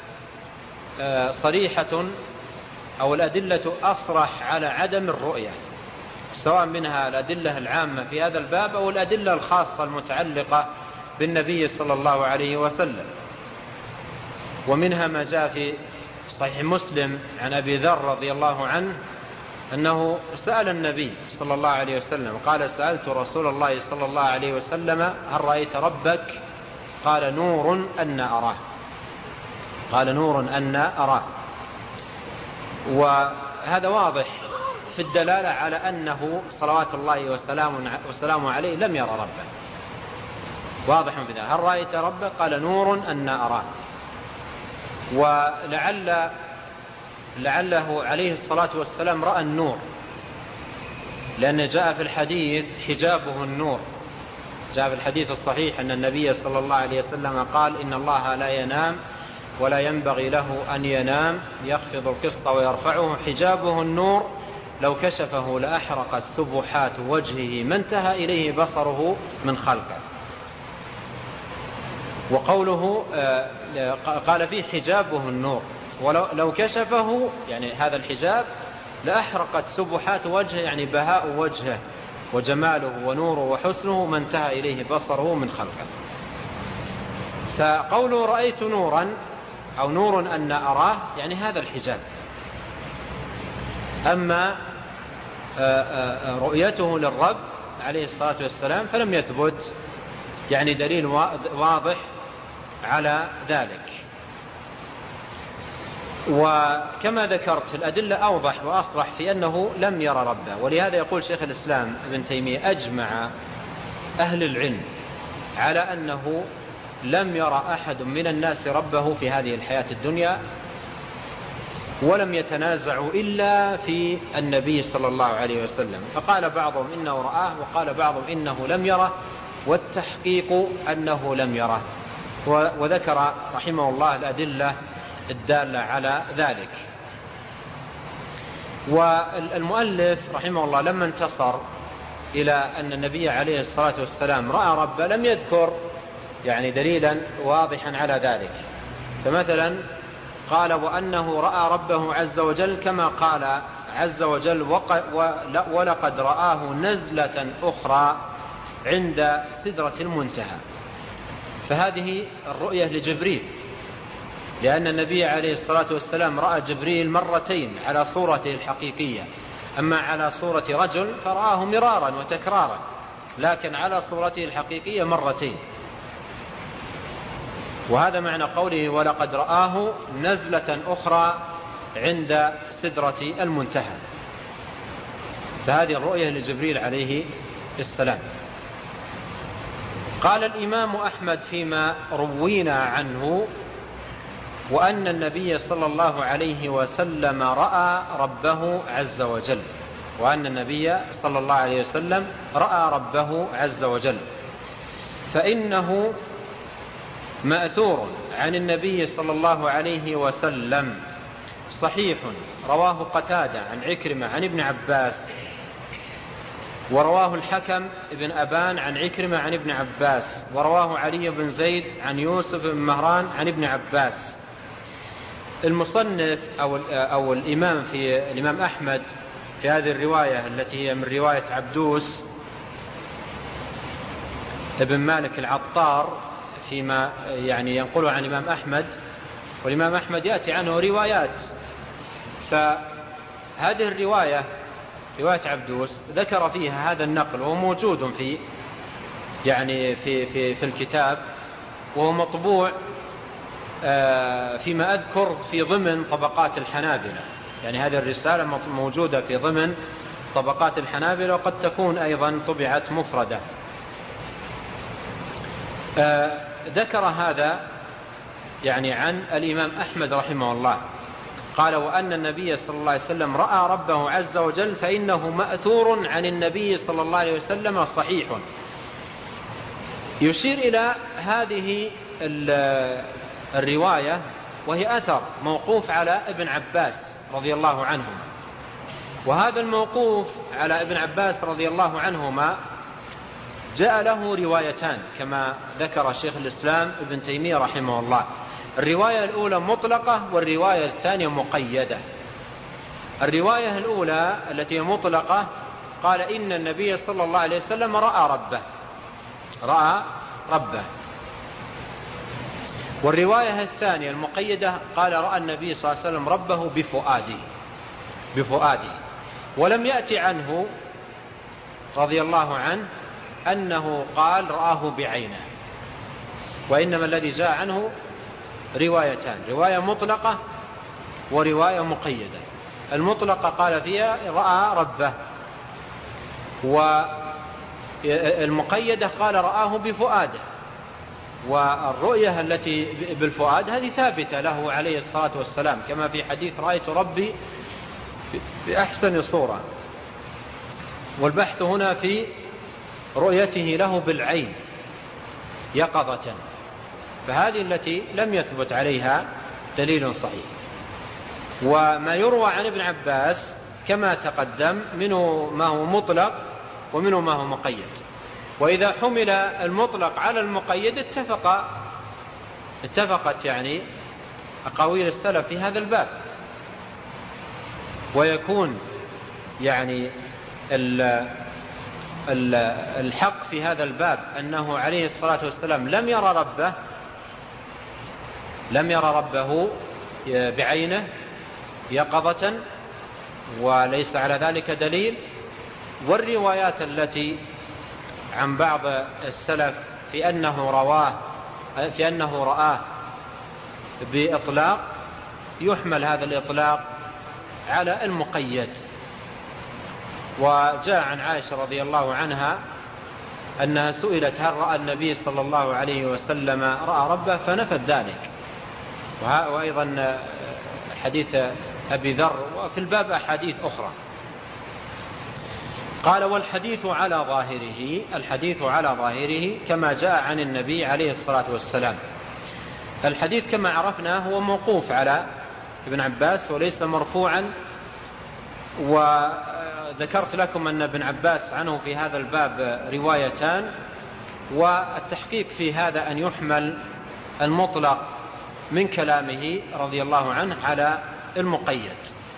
صريحة أو الأدلة أصرح على عدم الرؤية، سواء منها الأدلة العامة في هذا الباب أو الأدلة الخاصة المتعلقة بالنبي صلى الله عليه وسلم. ومنها ما جاء في صحيح مسلم عن أبي ذر رضي الله عنه أنه سأل النبي صلى الله عليه وسلم قال: سألت رسول الله صلى الله عليه وسلم هل رأيت ربك؟ قال: نور أن أراه قال نور أن أراه. وهذا واضح في الدلالة على أنه صلوات الله وسلامه عليه لم يرى ربه، واضح في ذلك. هل رأيت ربك؟ قال: نور أن أراه. ولعل لعله عليه الصلاة والسلام رأى النور، لأن جاء في الحديث حجابه النور. جاء في الحديث الصحيح أن النبي صلى الله عليه وسلم قال: إن الله لا ينام ولا ينبغي له أن ينام، يخفض القسط ويرفعه، حجابه النور، لو كشفه لأحرقت سبحات وجهه ما انتهى إليه بصره من خلقه. وقوله قال فيه حجابه النور، ولو كشفه يعني هذا الحجاب لأحرقت سبحات وجهه، يعني بهاء وجهه وجماله ونوره وحسنه ما انتهى إليه بصره من خلقه. فقوله رأيت نورا أو نور أن أراه يعني هذا الحجاب. أما رؤيته للرب عليه الصلاة والسلام فلم يثبت يعني دليل واضح على ذلك. وكما ذكرت الأدلة أوضح وأصرح في أنه لم يرى ربه، ولهذا يقول شيخ الإسلام ابن تيمية: أجمع أهل العلم على أنه لم يرى أحد من الناس ربه في هذه الحياة الدنيا، ولم يتنازعوا إلا في النبي صلى الله عليه وسلم. فقال بعضهم إنه رآه، وقال بعضهم إنه لم يره، والتحقيق أنه لم يره. وذكر رحمه الله الأدلة الدالة على ذلك. والمؤلف رحمه الله لما انتصر إلى أن النبي عليه الصلاة والسلام رأى ربه لم يذكر يعني دليلا واضحا على ذلك. فمثلا قال: وأنه رأى ربه عز وجل كما قال عز وجل: ولقد رآه نزلة أخرى عند سدرة المنتهى. فهذه الرؤية لجبريل، لأن النبي عليه الصلاة والسلام رأى جبريل مرتين على صورته الحقيقية، أما على صورة رجل فرآه مرارا وتكرارا، لكن على صورته الحقيقية مرتين. وهذا معنى قوله: ولقد رآه نزلة أخرى عند سدرة المنتهى. فهذه الرؤية لجبريل عليه السلام. قال الإمام أحمد فيما روينا عنه: وأن النبي صلى الله عليه وسلم رأى ربه عز وجل. وأن النبي صلى الله عليه وسلم رأى ربه عز وجل. فإنه مأثور عن النبي صلى الله عليه وسلم صحيح، رواه قتادة عن عكرمة عن ابن عباس، ورواه الحكم ابن أبان عن عكرمة عن ابن عباس، ورواه علي بن زيد عن يوسف بن مهران عن ابن عباس. المصنف أو, أو الإمام في الإمام أحمد في هذه الرواية التي هي من رواية عبدوس ابن مالك العطار فيما يعني ينقله عن الإمام أحمد، والإمام أحمد يأتي عنه روايات. فهذه الرواية رواية عبدوس ذكر فيها هذا النقل، وهو موجود في يعني في في في الكتاب، وهو مطبوع فيما أذكر في ضمن طبقات الحنابلة. يعني هذه الرسالة موجودة في ضمن طبقات الحنابلة، وقد تكون أيضا طبعت مفردة. ذكر هذا يعني عن الإمام أحمد رحمه الله، قال: وأن النبي صلى الله عليه وسلم رأى ربه عز وجل فإنه مأثور عن النبي صلى الله عليه وسلم صحيح. يشير إلى هذه الرواية، وهي أثر موقوف على ابن عباس رضي الله عنهما. وهذا الموقوف على ابن عباس رضي الله عنهما جاء له روايتان كما ذكر شيخ الإسلام ابن تيمية رحمه الله. الرواية الأولى مطلقة، والرواية الثانية مقيدة. الرواية الأولى التي مطلقة قال: إن النبي صلى الله عليه وسلم رأى ربه رأى ربه والرواية الثانية المقيدة قال: رأى النبي صلى الله عليه وسلم ربه بفؤاده بفؤاده ولم يأتي عنه رضي الله عنه أنه قال رآه بعينه، وإنما الذي جاء عنه روايتان: رواية مطلقة ورواية مقيدة. المطلقة قال فيها رأى ربه، والمقيدة قال رآه بفؤاده. والرؤية التي بالفؤاد هذه ثابتة له عليه الصلاة والسلام، كما في حديث رأيت ربي بأحسن صورة. والبحث هنا في رؤيته له بالعين يقظة، فهذه التي لم يثبت عليها دليل صحيح. وما يروى عن ابن عباس كما تقدم منه ما هو مطلق ومنه ما هو مقيد، وإذا حمل المطلق على المقيد اتفق اتفقت يعني أقاويل السلف في هذا الباب، ويكون يعني الحق في هذا الباب أنه عليه الصلاة والسلام لم يرى ربه لم يرى ربه بعينه يقظة، وليس على ذلك دليل. والروايات التي عن بعض السلف في أنه رواه في أنه رآه بإطلاق يحمل هذا الإطلاق على المقيد. وجاء عن عائشة رضي الله عنها أنها سئلت هل رأى النبي صلى الله عليه وسلم رأى ربه فنفت ذلك. وأيضا حديث أبي ذر، وفي الباب أحاديث أخرى. قال والحديث على ظاهره الحديث على ظاهره كما جاء عن النبي عليه الصلاة والسلام. الحديث كما عرفنا هو موقوف على ابن عباس وليس مرفوعا، وذكرت لكم أن ابن عباس عنه في هذا الباب روايتان، والتحقيق في هذا أن يحمل المطلق من كلامه رضي الله عنه على المقيد.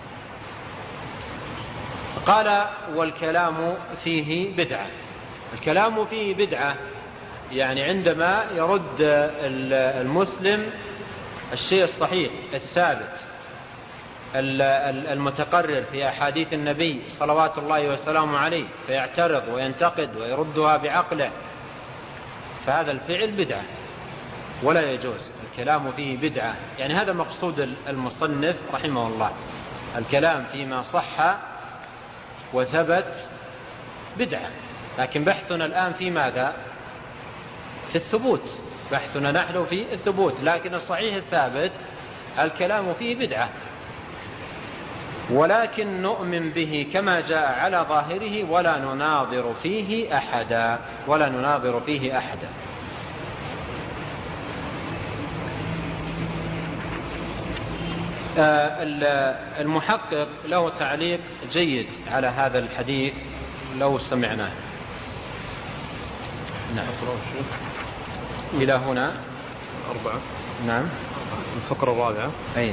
قال والكلام فيه بدعة. الكلام فيه بدعة يعني عندما يرد المسلم الشيء الصحيح الثابت المتقرر في أحاديث النبي صلوات الله وسلامه عليه فيعترض وينتقد ويردها بعقله، فهذا الفعل بدعة ولا يجوز. الكلام فيه بدعة يعني هذا مقصود المصنف رحمه الله، الكلام فيما صح وثبت بدعة. لكن بحثنا الآن في ماذا؟ في الثبوت، بحثنا نحن في الثبوت، لكن الصحيح الثابت الكلام فيه بدعة، ولكن نؤمن به كما جاء على ظاهره ولا نناظر فيه أحدا ولا نناظر فيه أحدا. المحقق له تعليق جيد على هذا الحديث لو سمعناه. نعم. إلى هنا أربعة. نعم. الفقرة الرابعة. أي.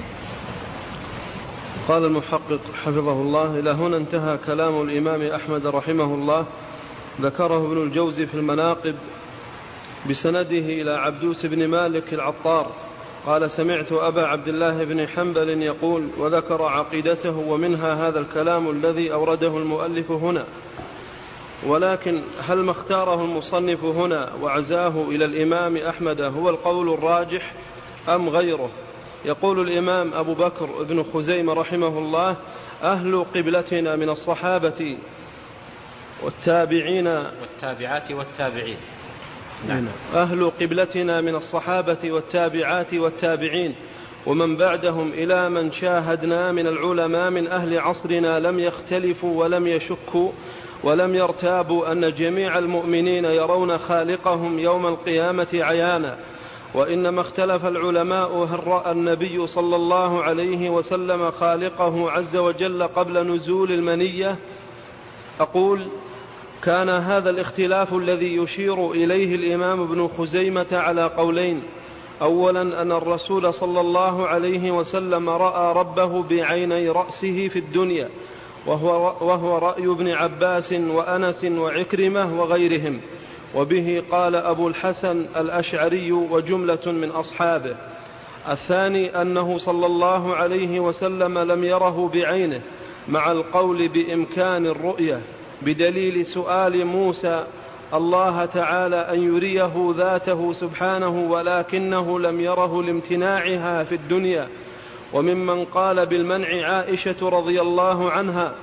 قال المحقق حفظه الله: إلى هنا انتهى كلام الإمام أحمد رحمه الله، ذكره ابن الجوزي في المناقب بسنده إلى عبدوس بن مالك العطار قال: سمعت أبا عبد الله بن حنبل يقول، وذكر عقيدته ومنها هذا الكلام الذي أورده المؤلف هنا. ولكن هل ما اختاره المصنف هنا وعزاه إلى الإمام أحمد هو القول الراجح أم غيره؟ يقول الإمام أبو بكر بن خزيمة رحمه الله: أهل قبلتنا من الصحابة والتابعين والتابعات والتابعين. نعم. أهل قبلتنا من الصحابة والتابعات والتابعين ومن بعدهم إلى من شاهدنا من العلماء من أهل عصرنا لم يختلفوا ولم يشكوا ولم يرتابوا أن جميع المؤمنين يرون خالقهم يوم القيامة عيانا، وإنما اختلف العلماء هل رأى النبي صلى الله عليه وسلم خالقه عز وجل قبل نزول المنية. أقول: كان هذا الاختلاف الذي يشير إليه الإمام ابن خزيمة على قولين: أولا أن الرسول صلى الله عليه وسلم رأى ربه بعيني رأسه في الدنيا، وهو, وهو رأي ابن عباس وأنس وعكرمة وغيرهم، وبه قال أبو الحسن الأشعري وجملة من أصحابه. الثاني أنه صلى الله عليه وسلم لم يره بعينه مع القول بإمكان الرؤية بدليل سؤال موسى الله تعالى أن يريه ذاته سبحانه ولكنه لم يره لامتناعها في الدنيا. وممن قال بالمنع عائشة رضي الله عنها،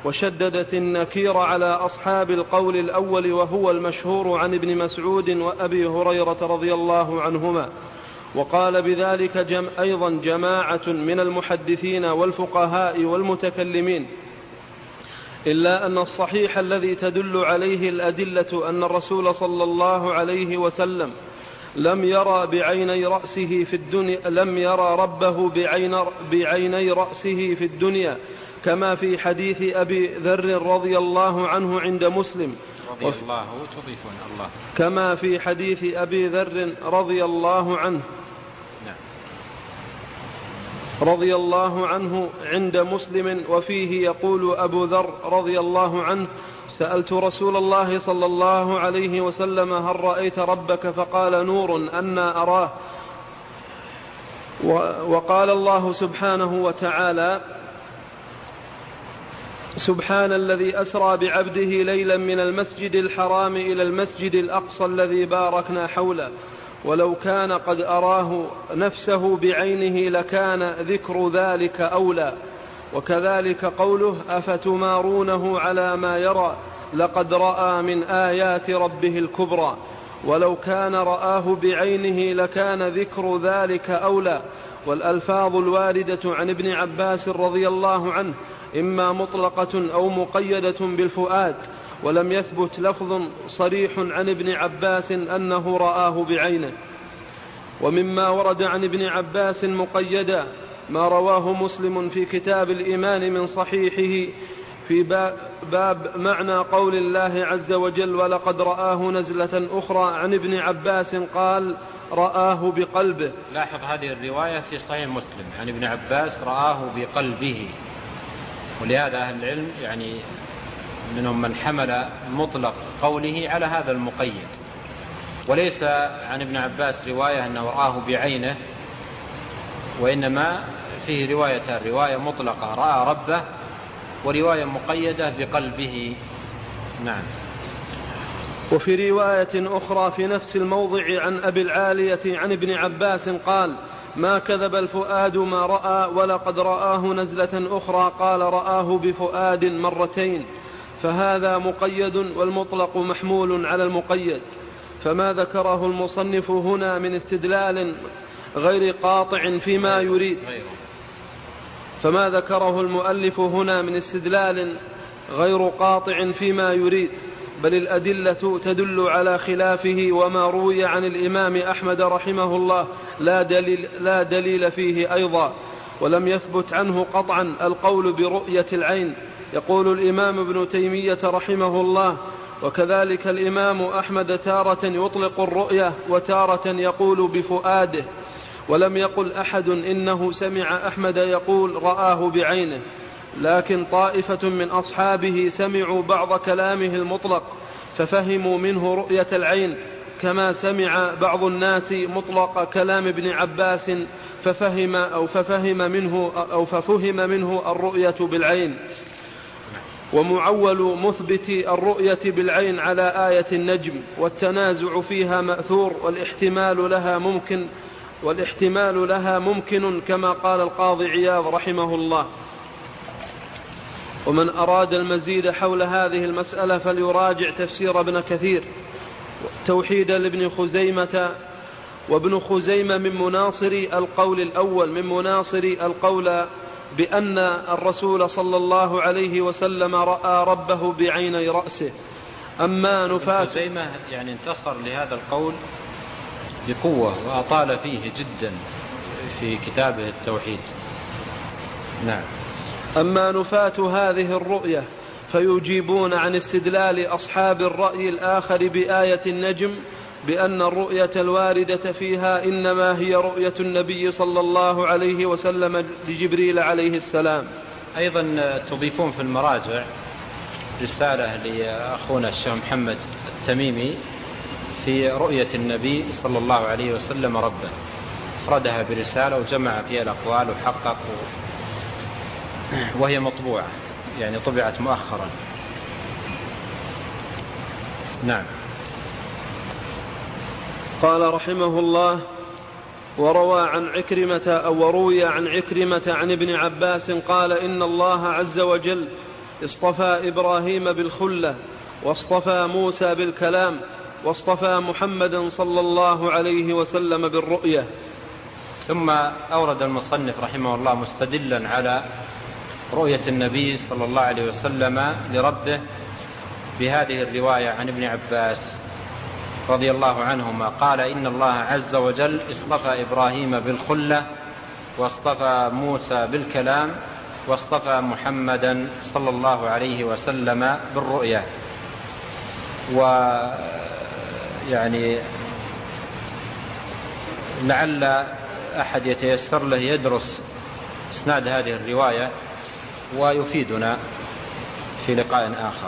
وشددت النكير على أصحاب القول الأول وهو المشهور عن ابن مسعود وأبي هريرة رضي الله عنهما. وقال بذلك جم أيضا جماعة من المحدثين والفقهاء والمتكلمين، إلا أن الصحيح الذي تدل عليه الأدلة أن الرسول صلى الله عليه وسلم لم يرى بعيني رأسه في الدنيا لم يرى ربه بعين بعيني رأسه في الدنيا، كما في حديث أبي ذر رضي الله عنه عند مسلم رضي الله تضيفون الله كما في حديث أبي ذر رضي الله عنه رضي الله عنه عند مسلم، وفيه يقول أبو ذر رضي الله عنه: سألت رسول الله صلى الله عليه وسلم: هل رأيت ربك؟ فقال: نور أنا أراه. وقال الله سبحانه وتعالى: سبحان الذي أسرى بعبده ليلا من المسجد الحرام إلى المسجد الأقصى الذي باركنا حوله، ولو كان قد أراه نفسه بعينه لكان ذكر ذلك أولى. وكذلك قوله: أفتمارونه على ما يرى لقد رأى من آيات ربه الكبرى، ولو كان رآه بعينه لكان ذكر ذلك أولى. والألفاظ الواردة عن ابن عباس رضي الله عنه إما مطلقة أو مقيدة بالفؤاد، ولم يثبت لفظ صريح عن ابن عباس أنه رآه بعينه. ومما ورد عن ابن عباس مقيدا ما رواه مسلم في كتاب الإيمان من صحيحه في باب معنى قول الله عز وجل: ولقد رآه نزلة أخرى، عن ابن عباس قال: رآه بقلبه. لاحظ هذه الرواية في صحيح مسلم عن ابن عباس: رآه بقلبه. ولهذا أهل العلم يعني منهم من حمل مطلق قوله على هذا المقيد، وليس عن ابن عباس رواية أنه رآه بعينه، وإنما فيه روايتان: رواية مطلقة رأى ربه، ورواية مقيدة بقلبه. نعم. وفي رواية أخرى في نفس الموضع عن أبي العالية عن ابن عباس قال: ما كذب الفؤاد ما رأى، ولقد رآه نزلة أخرى قال: رآه بفؤاد مرتين. فهذا مقيد، والمطلق محمول على المقيد. فما ذكره المصنف هنا من استدلال غير قاطع فيما يريد فما ذكره المؤلف هنا من استدلال غير قاطع فيما يريد، بل الأدلة تدل على خلافه. وما روي عن الإمام أحمد رحمه الله لا دليل, لا دليل فيه أيضا، ولم يثبت عنه قطعا القول برؤية العين. يقول الإمام ابن تيمية رحمه الله: وكذلك الإمام أحمد تارة يطلق الرؤية وتارة يقول بفؤاده، ولم يقل أحد إنه سمع أحمد يقول رآه بعينه، لكن طائفة من أصحابه سمعوا بعض كلامه المطلق ففهموا منه رؤية العين، كما سمع بعض الناس مطلق كلام ابن عباس ففهم أو ففهم منه أو ففهم منه الرؤية بالعين. ومعول مثبت الرؤية بالعين على آية النجم، والتنازع فيها مأثور، والاحتمال لها ممكن والاحتمال لها ممكن كما قال القاضي عياض رحمه الله. ومن أراد المزيد حول هذه المسألة فليراجع تفسير ابن كثير توحيد لابن خزيمة. وابن خزيمة من مناصري القول الأول، من مناصري القول بأن الرسول صلى الله عليه وسلم رأى ربه بعيني رأسه. أما نفاة خزيمة يعني انتصر لهذا القول بقوة وأطال فيه جدا في كتابه التوحيد. نعم. أما نفاة هذه الرؤية فيجيبون عن استدلال أصحاب الرأي الآخر بآية النجم بأن الرؤية الواردة فيها إنما هي رؤية النبي صلى الله عليه وسلم لجبريل عليه السلام. أيضا تضيفون في المراجع رسالة لأخونا الشيخ محمد التميمي في رؤية النبي صلى الله عليه وسلم ربه، أفردها برسالة وجمع فيها الأقوال وحقق، وهي مطبوعة يعني طبعت مؤخرا. نعم. قال رحمه الله: وروى عن عكرمة أو وروي عن عكرمة عن ابن عباس قال: إن الله عز وجل اصطفى إبراهيم بالخلة، واصطفى موسى بالكلام، واصطفى محمدا صلى الله عليه وسلم بالرؤية. ثم أورد المصنف رحمه الله مستدلا على رؤية النبي صلى الله عليه وسلم لربه بهذه الرواية عن ابن عباس رضي الله عنهما قال: إن الله عز وجل اصطفى إبراهيم بالخلة، واصطفى موسى بالكلام، واصطفى محمدا صلى الله عليه وسلم بالرؤية. ويعني لعل أحد يتيسر له يدرس إسناد هذه الرواية ويفيدنا في لقاء آخر.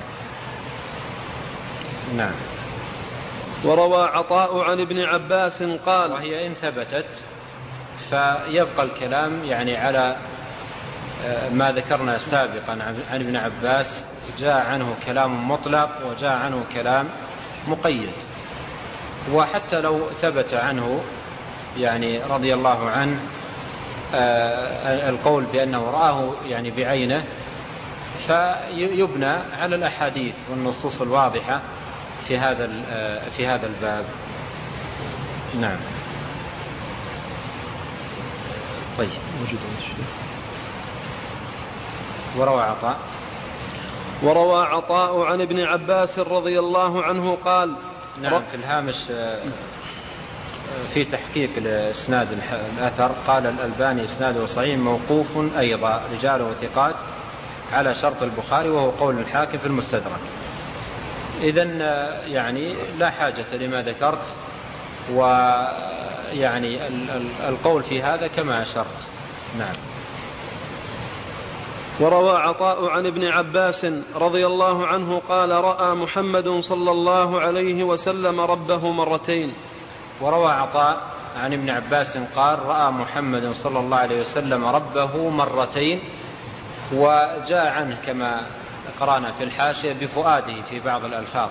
نعم. وروى عطاء عن ابن عباس قال: وهي إن ثبتت فيبقى الكلام يعني على ما ذكرنا سابقا عن ابن عباس، جاء عنه كلام مطلق وجاء عنه كلام مقيد. وحتى لو ثبت عنه يعني رضي الله عنه القول بأنه رآه يعني بعينه، فيبنى على الأحاديث والنصوص الواضحة في هذا في هذا الباب. نعم. طيب. وروى عطاء وروى عطاء عن ابن عباس رضي الله عنه قال: نعم. في الهامش في تحقيق الاسناد الأثر قال الألباني اسناده صحيح موقوف أيضا، رجاله ثقات على شرط البخاري، وهو قول الحاكم في المستدرك. إذن يعني لا حاجة لما ذكرت، ويعني القول في هذا كما أشرت. نعم. وروى عطاء عن ابن عباس رضي الله عنه قال: رأى محمد صلى الله عليه وسلم ربه مرتين. وروى عطاء عن ابن عباس قال: رأى محمد صلى الله عليه وسلم ربه مرتين، وجاء عنه كما قرأنا في الحاشية بفؤاده في بعض الألفاظ.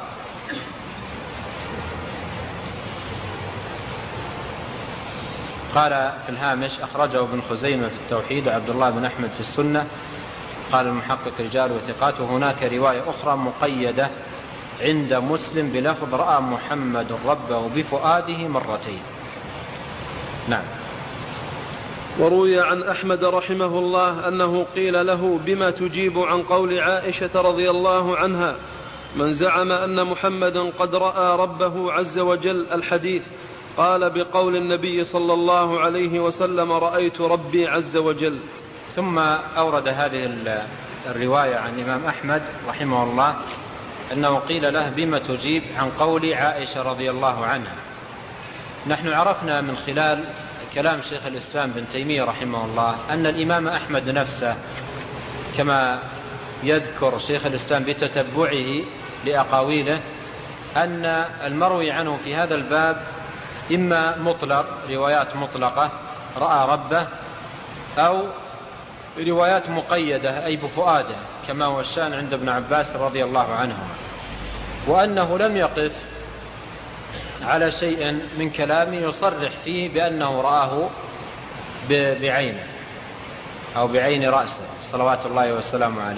قال في الهامش: أخرجه ابن خزيمة في التوحيد وعبد الله بن أحمد في السنة. قال المحقق رجال وثقات. وهناك رواية أخرى مقيدة عند مسلم بلفظ: رأى محمد ربه بفؤاده مرتين. نعم. وروي عن أحمد رحمه الله أنه قيل له: بما تجيب عن قول عائشة رضي الله عنها من زعم أن محمدا قد رأى ربه عز وجل الحديث؟ قال: بقول النبي صلى الله عليه وسلم: رأيت ربي عز وجل. ثم أورد هذه الرواية عن الإمام أحمد رحمه الله أنه قيل له: بما تجيب عن قول عائشة رضي الله عنها. نحن عرفنا من خلال كلام شيخ الإسلام بن تيمية رحمه الله أن الإمام أحمد نفسه كما يذكر شيخ الإسلام بتتبعه لأقاويله أن المروي عنه في هذا الباب إما مطلق، روايات مطلقة رأى ربه، أو روايات مقيدة أي بفؤاده كما هو الشأن عند ابن عباس رضي الله عنه، وأنه لم يقف على شيء من كلامه يصرح فيه بأنه رآه بعينه أو بعين رأسه صلوات الله وسلامه عليه.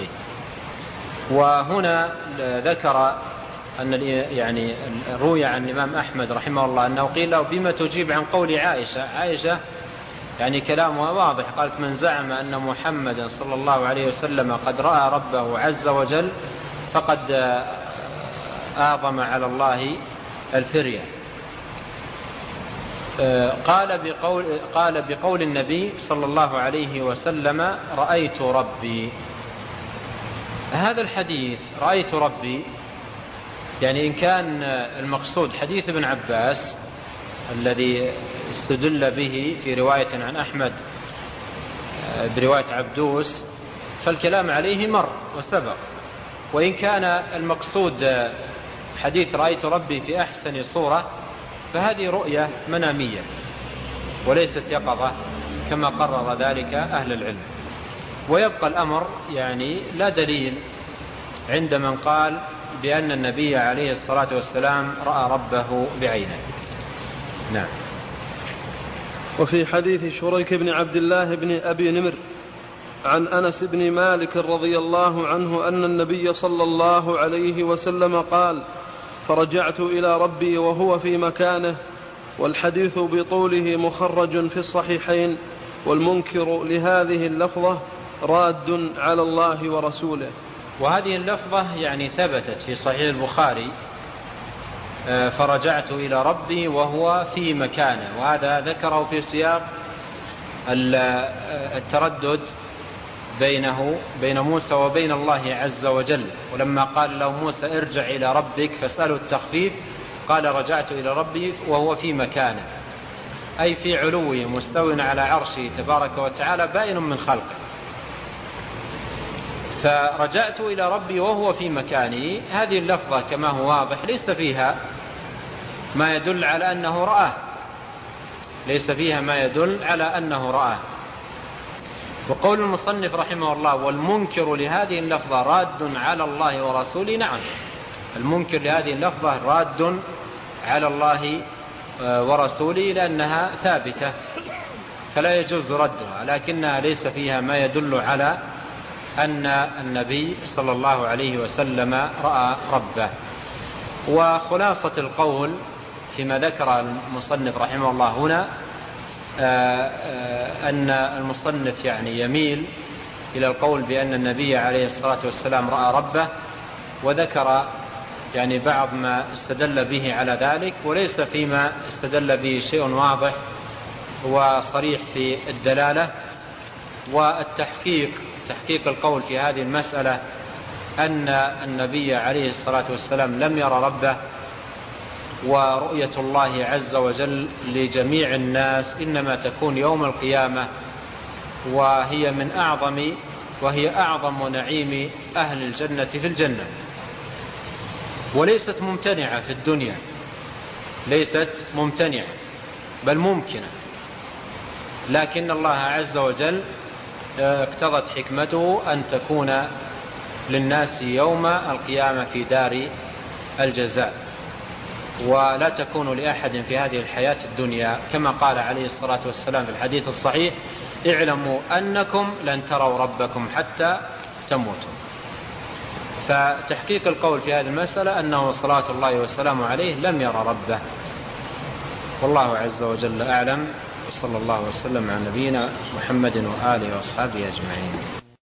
وهنا ذكر أن يعني روي عن الإمام أحمد رحمه الله أنه قيل له: بما تجيب عن قول عائشة. عائشة يعني كلامها واضح، قالت: من زعم أن محمدا صلى الله عليه وسلم قد رأى ربه عز وجل فقد أعظم على الله الفرية. قال بقول, قال بقول النبي صلى الله عليه وسلم: رأيت ربي. هذا الحديث رأيت ربي يعني إن كان المقصود حديث ابن عباس الذي استدل به في رواية عن أحمد برواية عبدوس، فالكلام عليه مر وسبق. وإن كان المقصود حديث رأيت ربي في أحسن صورة فهذه رؤية منامية وليست يقظة كما قرر ذلك أهل العلم. ويبقى الأمر يعني لا دليل عند من قال بأن النبي عليه الصلاة والسلام رأى ربه بعينه. نعم. وفي حديث شريك بن عبد الله بن أبي نمر عن أنس بن مالك رضي الله عنه أن النبي صلى الله عليه وسلم قال: فرجعت إلى ربي وهو في مكانه. والحديث بطوله مخرج في الصحيحين، والمنكر لهذه اللفظة راد على الله ورسوله. وهذه اللفظة يعني ثبتت في صحيح البخاري: فرجعت إلى ربي وهو في مكانه، وهذا ذكره في سياق التردد بينه بين موسى وبين الله عز وجل. ولما قال له موسى: ارجع إلى ربك فاسأله التخفيف، قال: رجعت إلى ربي وهو في مكانه، أي في علوه مستو على عرشه تبارك وتعالى بائن من خلقه. فرجعت إلى ربي وهو في مكانه، هذه اللفظة كما هو واضح ليس فيها ما يدل على أنه رآه، ليس فيها ما يدل على أنه رآه. وقول المصنف رحمه الله: والمنكر لهذه اللفظة راد على الله ورسوله. نعم، المنكر لهذه اللفظة راد على الله ورسوله لأنها ثابتة فلا يجوز ردها، لكنها ليس فيها ما يدل على أن النبي صلى الله عليه وسلم رأى ربه. وخلاصة القول فيما ذكر المصنف رحمه الله هنا أن المصنف يعني يميل إلى القول بأن النبي عليه الصلاة والسلام رأى ربه، وذكر يعني بعض ما استدل به على ذلك، وليس فيما استدل به شيء واضح وصريح في الدلالة. والتحقيق تحقيق القول في هذه المسألة أن النبي عليه الصلاة والسلام لم يرى ربه، ورؤية الله عز وجل لجميع الناس إنما تكون يوم القيامة، وهي من أعظم وهي أعظم نعيم أهل الجنة في الجنة، وليست ممتنعة في الدنيا، ليست ممتنعة بل ممكنة، لكن الله عز وجل اقتضت حكمته أن تكون للناس يوم القيامة في دار الجزاء، ولا تكون لأحد في هذه الحياة الدنيا، كما قال عليه الصلاة والسلام في الحديث الصحيح: اعلموا أنكم لن تروا ربكم حتى تموتوا. فتحقيق القول في هذه المسألة أنه صلاة الله وسلامه عليه لم يرى ربه، والله عز وجل أعلم. وصلى الله وسلم على نبينا محمد وآله وأصحابه أجمعين.